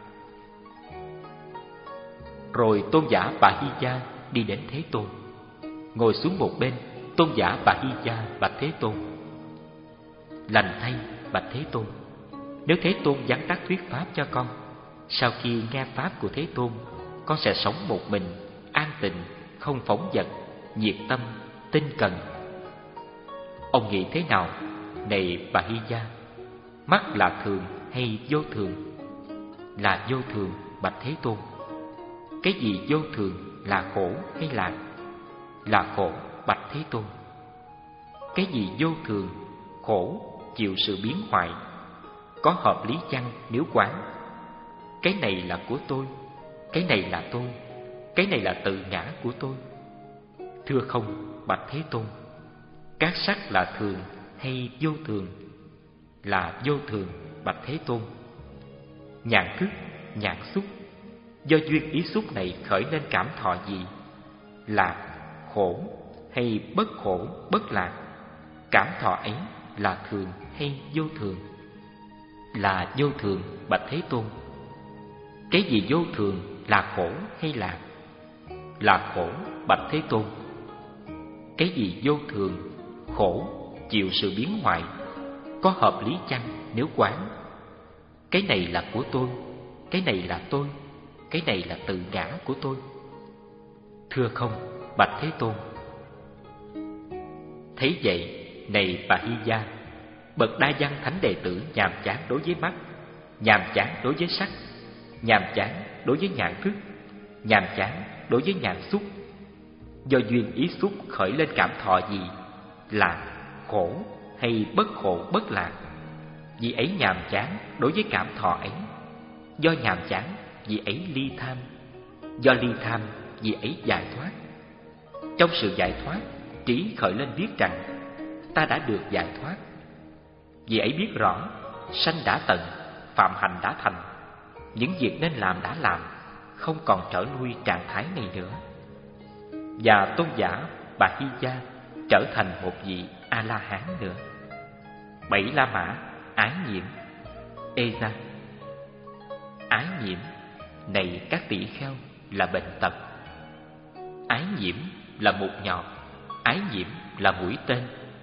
Rồi tôn giả Bà Hy Gia đi đến Thế Tôn. Ngồi xuống một bên, tôn giả Bà Hy Gia bạch Thế Tôn: Lành thay, bạch Thế Tôn, nếu Thế Tôn vắn tắt thuyết pháp cho con, sau khi nghe pháp của Thế Tôn, con sẽ sống một mình, an tịnh, không phóng dật, nhiệt tâm, tinh cần. Ông nghĩ thế nào, này Bà Hy Gia? Mắt là thường hay vô thường? Là vô thường, bạch Thế Tôn. Cái gì vô thường, là khổ hay lạc? Là khổ, bạch Thế Tôn. Cái gì vô thường, khổ, chịu sự biến hoại? Có hợp lý chăng nếu quán? Cái này là của tôi, cái này là tôi, cái này là tự ngã của tôi. Thưa không, bạch Thế Tôn. Các sắc là thường hay vô thường? Là vô thường, bạch Thế Tôn. nhãn thức, nhãn xúc. Do duyên ý xúc này khởi lên cảm thọ gì? Lạc, khổ hay bất khổ, bất lạc? Cảm thọ ấy là thường hay vô thường? Là vô thường, bạch Thế Tôn. Cái gì vô thường, là khổ hay lạc? Là khổ, bạch Thế Tôn. Cái gì vô thường, khổ, chịu sự biến hoại, có hợp lý chăng nếu quán? Cái này là của tôi, cái này là tôi, cái này là tự ngã của tôi. Thưa không, bạch Thế Tôn. Thấy vậy, này Bà Hy Gia, bậc đa văn thánh đệ tử nhàm chán đối với mắt, nhàm chán đối với sắc, nhàm chán đối với nhãn thức, nhàm chán đối với nhãn xúc. Do duyên ý xúc khởi lên cảm thọ gì? Lạc, khổ hay bất khổ, bất lạc? Vì ấy nhàm chán đối với cảm thọ ấy. Do nhàm chán, vì ấy ly tham. Do ly tham, vì ấy giải thoát. Trong sự giải thoát, trí khởi lên biết rằng ta đã được giải thoát. Vì ấy biết rõ sanh đã tận, phạm hành đã thành. Những việc nên làm đã làm, không còn trở lui trạng thái này nữa. Và tôn giả Bà Hy Gia trở thành một vị A-la-hán nữa. Bảy La Mã ái nhiễm. Ê ra, ái nhiễm này các tỷ kheo là bệnh tật. Ái nhiễm là mụn nhọt, ái nhiễm là mũi tên.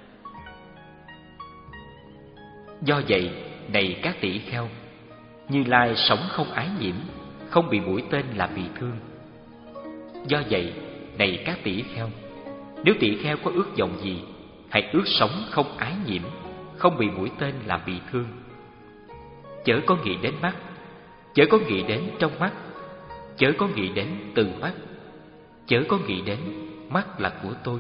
Do vậy, này các tỷ kheo, Như Lai sống không ái nhiễm, không bị mũi tên là bị thương. Do vậy, này các tỷ kheo, nếu tỷ kheo có ước vọng gì, hãy ước sống không ái nhiễm, không bị mũi tên là bị thương. Chớ có nghĩ đến mắt, chớ có nghĩ đến trong mắt, chớ có nghĩ đến từ mắt, chớ có nghĩ đến mắt là của tôi.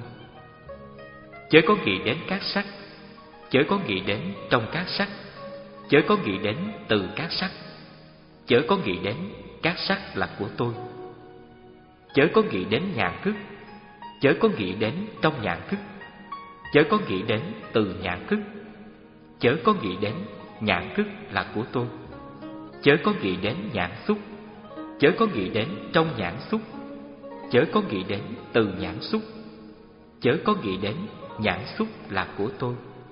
Chớ có nghĩ đến các sắc, chớ có nghĩ đến trong các sắc, chớ có nghĩ đến từ các sắc, chớ có nghĩ đến các sắc là của tôi. Chớ có nghĩ đến nhãn thức, chớ có nghĩ đến trong nhãn thức, chớ có nghĩ đến từ nhãn thức, chớ có nghĩ đến nhãn thức là của tôi. Chớ có nghĩ đến nhãn xúc, chớ có nghĩ đến trong nhãn xúc, chớ có nghĩ đến từ nhãn xúc, chớ có nghĩ đến nhãn xúc là của tôi.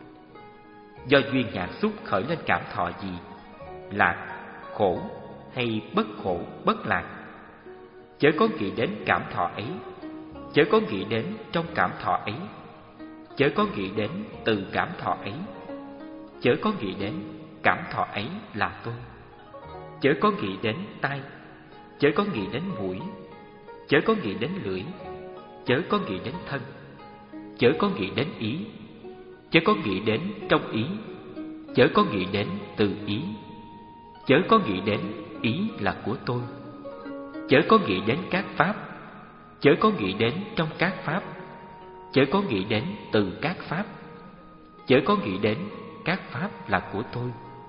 Do duyên nhãn xúc khởi lên cảm thọ gì? Lạc, khổ hay bất khổ, bất lạc? Chớ có nghĩ đến cảm thọ ấy, chớ có nghĩ đến trong cảm thọ ấy, chớ có nghĩ đến từ cảm thọ ấy, chớ có nghĩ đến cảm thọ ấy là tôi. Chớ có nghĩ đến tai, chớ có nghĩ đến mũi, chớ có nghĩ đến lưỡi, chớ có nghĩ đến thân, chớ có nghĩ đến ý, chớ có nghĩ đến trong ý, chớ có nghĩ đến từ ý, chớ có nghĩ đến ý là của tôi. Chớ có nghĩ đến các pháp, chớ có nghĩ đến trong các pháp, chớ có nghĩ đến từ các pháp, chớ có nghĩ đến các pháp là của tôi.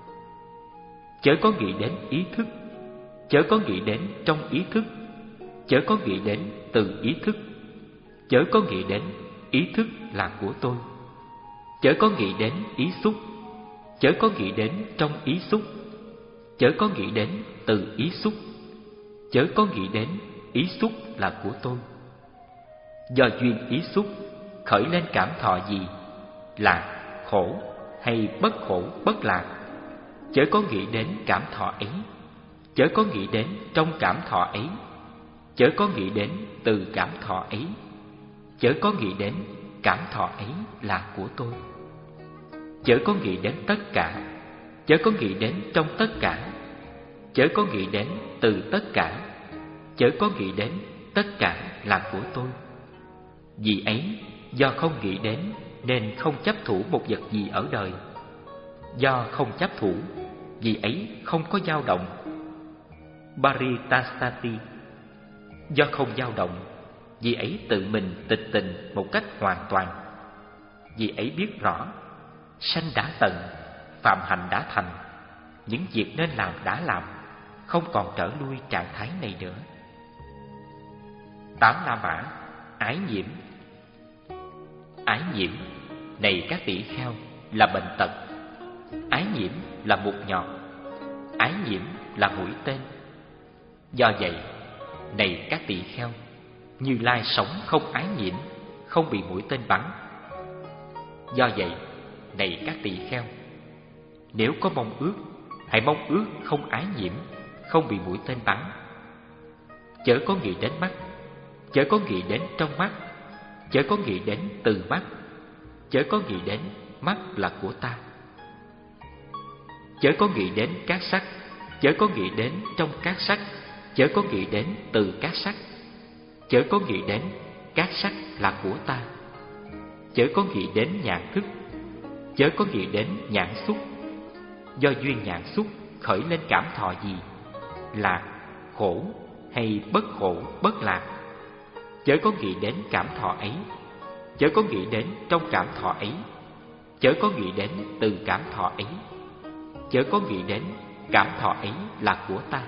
Chớ có nghĩ đến ý thức, chớ có nghĩ đến trong ý thức, chớ có nghĩ đến từ ý thức, chớ có nghĩ đến ý thức là của tôi. Chớ có nghĩ đến ý xúc, chớ có nghĩ đến trong ý xúc, chớ có nghĩ đến từ ý xúc, chớ có nghĩ đến ý xúc là của tôi. Do duyên ý xúc khởi lên cảm thọ gì? Lạc, khổ hay bất khổ, bất lạc? Chớ có nghĩ đến cảm thọ ấy, chớ có nghĩ đến trong cảm thọ ấy, chớ có nghĩ đến từ cảm thọ ấy, chớ có nghĩ đến cảm thọ ấy là của tôi. Chớ có nghĩ đến tất cả, chớ có nghĩ đến trong tất cả, chớ có nghĩ đến từ tất cả, chớ có nghĩ đến tất cả là của tôi. Vì ấy, do không nghĩ đến nên không chấp thủ một vật gì ở đời. Do không chấp thủ, vì ấy không có dao động. Paritasati. Do không dao động, vì ấy tự mình tịch tình một cách hoàn toàn. Vì ấy biết rõ sanh đã tận, phạm hành đã thành. Những việc nên làm đã làm, không còn trở lui trạng thái này nữa. Tám La Mã ái nhiễm. Ái nhiễm này các tỷ kheo là bệnh tật. Ái nhiễm là mụn nhọt. ái nhiễm là mũi tên. Do vậy, này các tỳ kheo, Như Lai sống không ái nhiễm, không bị mũi tên bắn. Do vậy, này các tỳ kheo, nếu có mong ước, hãy mong ước không ái nhiễm, không bị mũi tên bắn. Chớ có nghĩ đến mắt, chớ có nghĩ đến trong mắt, chớ có nghĩ đến từ mắt, chớ có nghĩ đến mắt là của ta. Chớ có nghĩ đến các sắc, chớ có nghĩ đến trong các sắc, chớ có nghĩ đến từ các sắc, chớ có nghĩ đến các sắc là của ta. Chớ có nghĩ đến nhãn thức, chớ có nghĩ đến nhãn xúc. Do duyên nhãn xúc khởi lên cảm thọ gì? Lạc, khổ hay bất khổ, bất lạc. Chớ có nghĩ đến cảm thọ ấy, chớ có nghĩ đến trong cảm thọ ấy, chớ có nghĩ đến từ cảm thọ ấy, chớ có nghĩ đến cảm thọ ấy là của ta.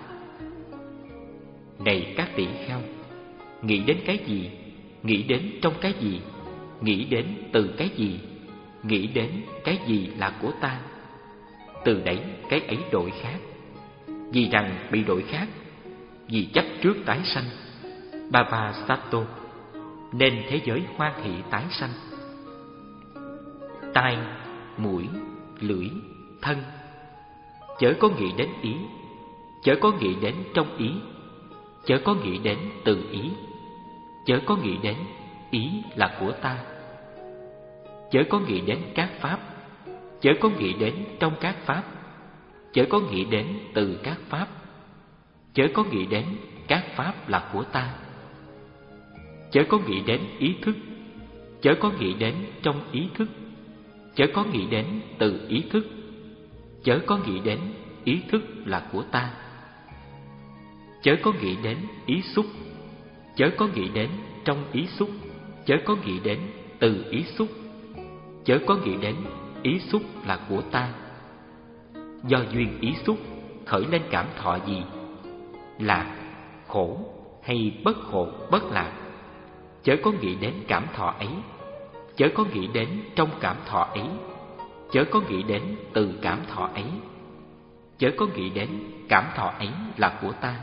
Này các tỷ kheo, nghĩ đến cái gì, nghĩ đến trong cái gì, nghĩ đến từ cái gì, nghĩ đến cái gì là của ta. Từ đấy cái ấy đổi khác. Vì rằng bị đổi khác, vì chấp trước tái sanh, Bhava Sato, nên thế giới hoan hỷ tái sanh. Tai, mũi, lưỡi, thân, chớ có nghĩ đến ý, chớ có nghĩ đến trong ý, chớ có nghĩ đến từ ý, chớ có nghĩ đến ý là của ta. Chớ có nghĩ đến các pháp, chớ có nghĩ đến trong các pháp, chớ có nghĩ đến từ các pháp, chớ có nghĩ đến các pháp là của ta. Chớ có nghĩ đến ý thức, chớ có nghĩ đến trong ý thức, chớ có nghĩ đến từ ý thức, chớ có nghĩ đến ý thức là của ta. Chớ có nghĩ đến ý xúc, chớ có nghĩ đến trong ý xúc, chớ có nghĩ đến từ ý xúc, chớ có nghĩ đến ý xúc là của ta. Do duyên ý xúc khởi lên cảm thọ gì? Lạc, khổ hay bất khổ, bất lạc. Chớ có nghĩ đến cảm thọ ấy, chớ có nghĩ đến trong cảm thọ ấy, chớ có nghĩ đến từ cảm thọ ấy, chớ có nghĩ đến cảm thọ ấy là của ta.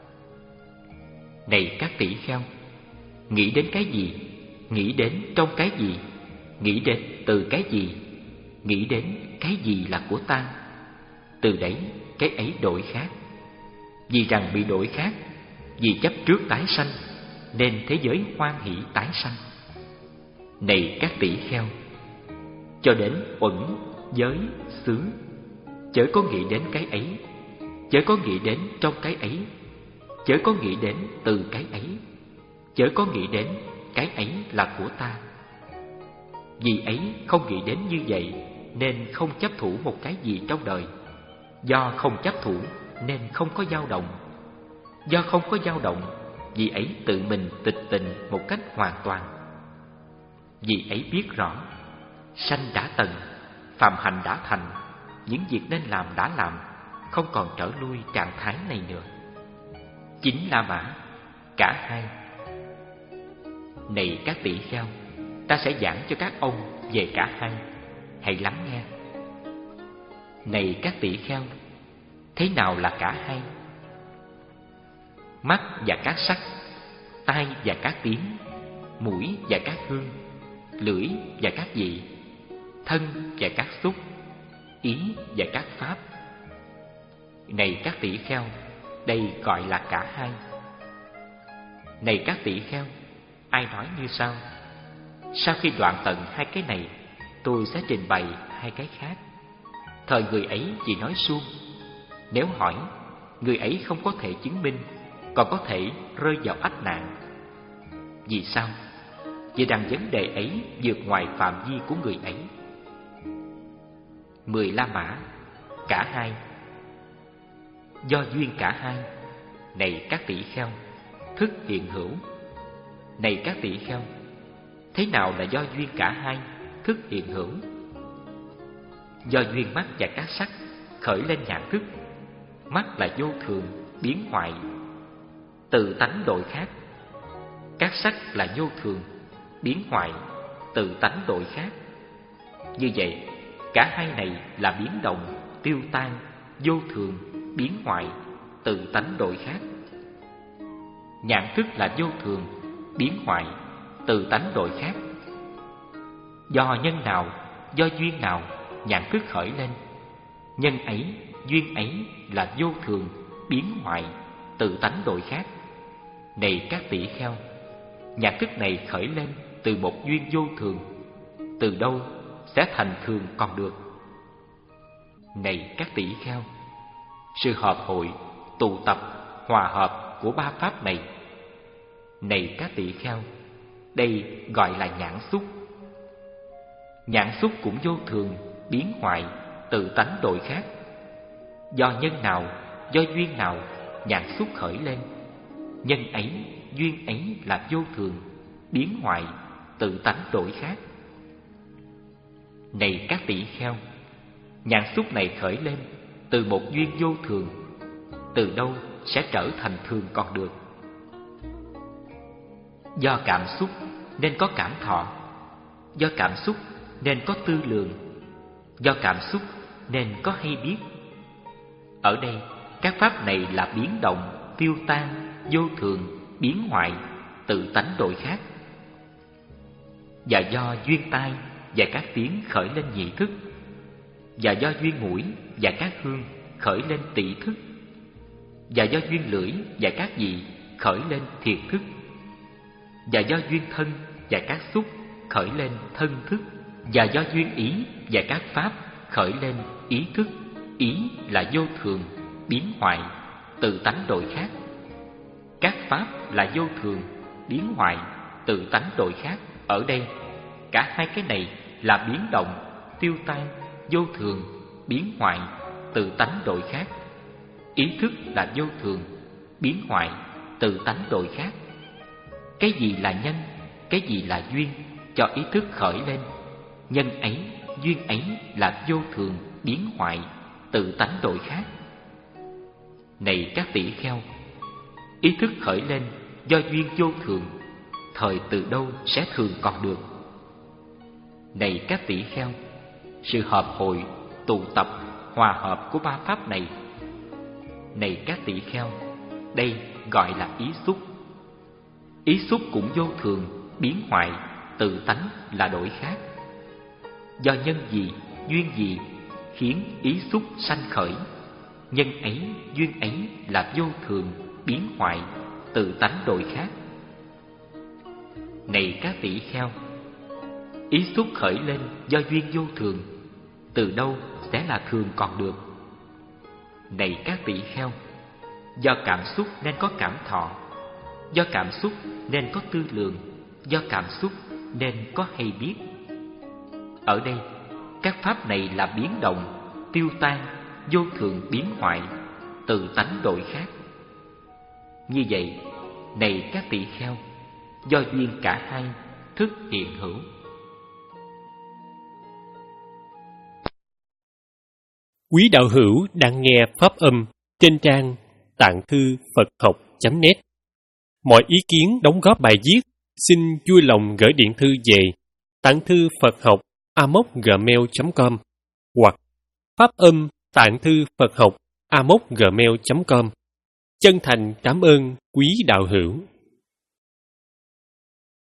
Này các tỷ kheo, nghĩ đến cái gì, nghĩ đến trong cái gì, nghĩ đến từ cái gì, nghĩ đến cái gì là của ta. Từ đấy cái ấy đổi khác. Vì rằng bị đổi khác, vì chấp trước tái sanh, nên thế giới hoan hỷ tái sanh. Này các tỷ kheo, cho đến uẩn, giới, xứ, chớ có nghĩ đến cái ấy, chớ có nghĩ đến trong cái ấy, chớ có nghĩ đến từ cái ấy, chớ có nghĩ đến cái ấy là của ta. Vì ấy không nghĩ đến như vậy, nên không chấp thủ một cái gì trong đời. Do không chấp thủ nên không có dao động. Do không có dao động, vì ấy tự mình tịch tịnh một cách hoàn toàn. Vì ấy biết rõ, sanh đã tận, phàm hành đã thành, những việc nên làm đã làm, không còn trở lui trạng thái này nữa. Chính La Mã, cả hai. Này các tỷ kheo, ta sẽ giảng cho các ông về cả hai, hãy lắng nghe. Này các tỷ kheo, thế nào là cả hai? Mắt và các sắc, tai và các tiếng, mũi và các hương, lưỡi và các vị, thân và các xúc, ý và các pháp. Này các tỷ kheo, đây gọi là cả hai. Này các tỷ kheo, ai nói như sau: sau khi đoạn tận hai cái này, tôi sẽ trình bày hai cái khác. Thời người ấy chỉ nói suông. Nếu hỏi, người ấy không có thể chứng minh, còn có thể rơi vào ách nạn. Vì sao? Vì rằng vấn đề ấy vượt ngoài phạm vi của người ấy. Mười La Mã, cả hai. Do duyên cả hai, này các tỷ kheo, thức hiện hữu. Này các tỷ kheo, thế nào là do duyên cả hai, thức hiện hữu? Do duyên mắt và các sắc khởi lên nhãn thức. Mắt là vô thường, biến hoại, tự tánh đổi khác. Các sắc là vô thường, biến hoại, tự tánh đổi khác. Như vậy, cả hai này là biến động, tiêu tan, vô thường, biến hoại, tự tánh đổi khác. Nhãn thức là vô thường, biến hoại, tự tánh đổi khác. Do nhân nào, do duyên nào nhãn thức khởi lên, nhân ấy, duyên ấy là vô thường, biến hoại, tự tánh đổi khác. Này các tỷ kheo, nhãn thức này khởi lên từ một duyên vô thường, từ đâu sẽ thành thường còn được. Này các tỷ kheo, sự hợp hội, tụ tập, hòa hợp của ba pháp này. Này các tỷ kheo, đây gọi là nhãn xúc. Nhãn xúc cũng vô thường, biến hoại, tự tánh đổi khác. Do nhân nào, do duyên nào nhãn xúc khởi lên, nhân ấy, duyên ấy là vô thường, biến hoại, tự tánh đổi khác. Này các tỷ kheo, nhãn xúc này khởi lên từ một duyên vô thường, từ đâu sẽ trở thành thường còn được. Do cảm xúc nên có cảm thọ, do cảm xúc nên có tư lượng, do cảm xúc nên có hay biết. Ở đây các pháp này là biến động, tiêu tan, vô thường, biến hoại, tự tánh đổi khác. Và do duyên tai và các tiếng khởi lên nhị thức, và do duyên mũi và các hương khởi lên tỷ thức, và do duyên lưỡi và các vị khởi lên thiệt thức, và do duyên thân và các xúc khởi lên thân thức, và do duyên ý và các pháp khởi lên ý thức. Ý là vô thường, biến hoại, tự tánh đổi khác. Các pháp là vô thường, biến hoại, tự tánh đổi khác. Ở đây cả hai cái này là biến động, tiêu tan, vô thường, biến hoại, tự tánh đổi khác. Ý thức là vô thường, biến hoại, tự tánh đổi khác. Cái gì là nhân, cái gì là duyên cho ý thức khởi lên, nhân ấy, duyên ấy là vô thường, biến hoại, tự tánh đổi khác. Này các tỷ kheo, ý thức khởi lên do duyên vô thường, thời từ đâu sẽ thường còn được. Này các tỷ kheo, sự hợp hội, tụ tập, hòa hợp của ba pháp này. Này các tỷ kheo, đây gọi là ý xúc. Ý xúc cũng vô thường, biến hoại, tự tánh là đổi khác. Do nhân gì, duyên gì khiến ý xúc sanh khởi, nhân ấy, duyên ấy là vô thường, biến hoại, tự tánh đổi khác. Này các tỷ kheo, ý xúc khởi lên do duyên vô thường, từ đâu sẽ là thường còn được. Này các tỷ kheo, do cảm xúc nên có cảm thọ, do cảm xúc nên có tư lượng, do cảm xúc nên có hay biết. Ở đây các pháp này là biến động, tiêu tan, vô thường, biến hoại, tự tánh đổi khác. Như vậy, này các tỷ kheo, do duyên cả hai thức hiện hữu. Quý đạo hữu đang nghe pháp âm trên trang tạng thư Phật học chấm net. Mọi ý kiến đóng góp bài viết xin vui lòng gửi điện thư về tạng thư Phật học a mốc gmail chấm com hoặc pháp âm tạng thư Phật học a mốc gmail chấm com. Chân thành cảm ơn quý đạo hữu.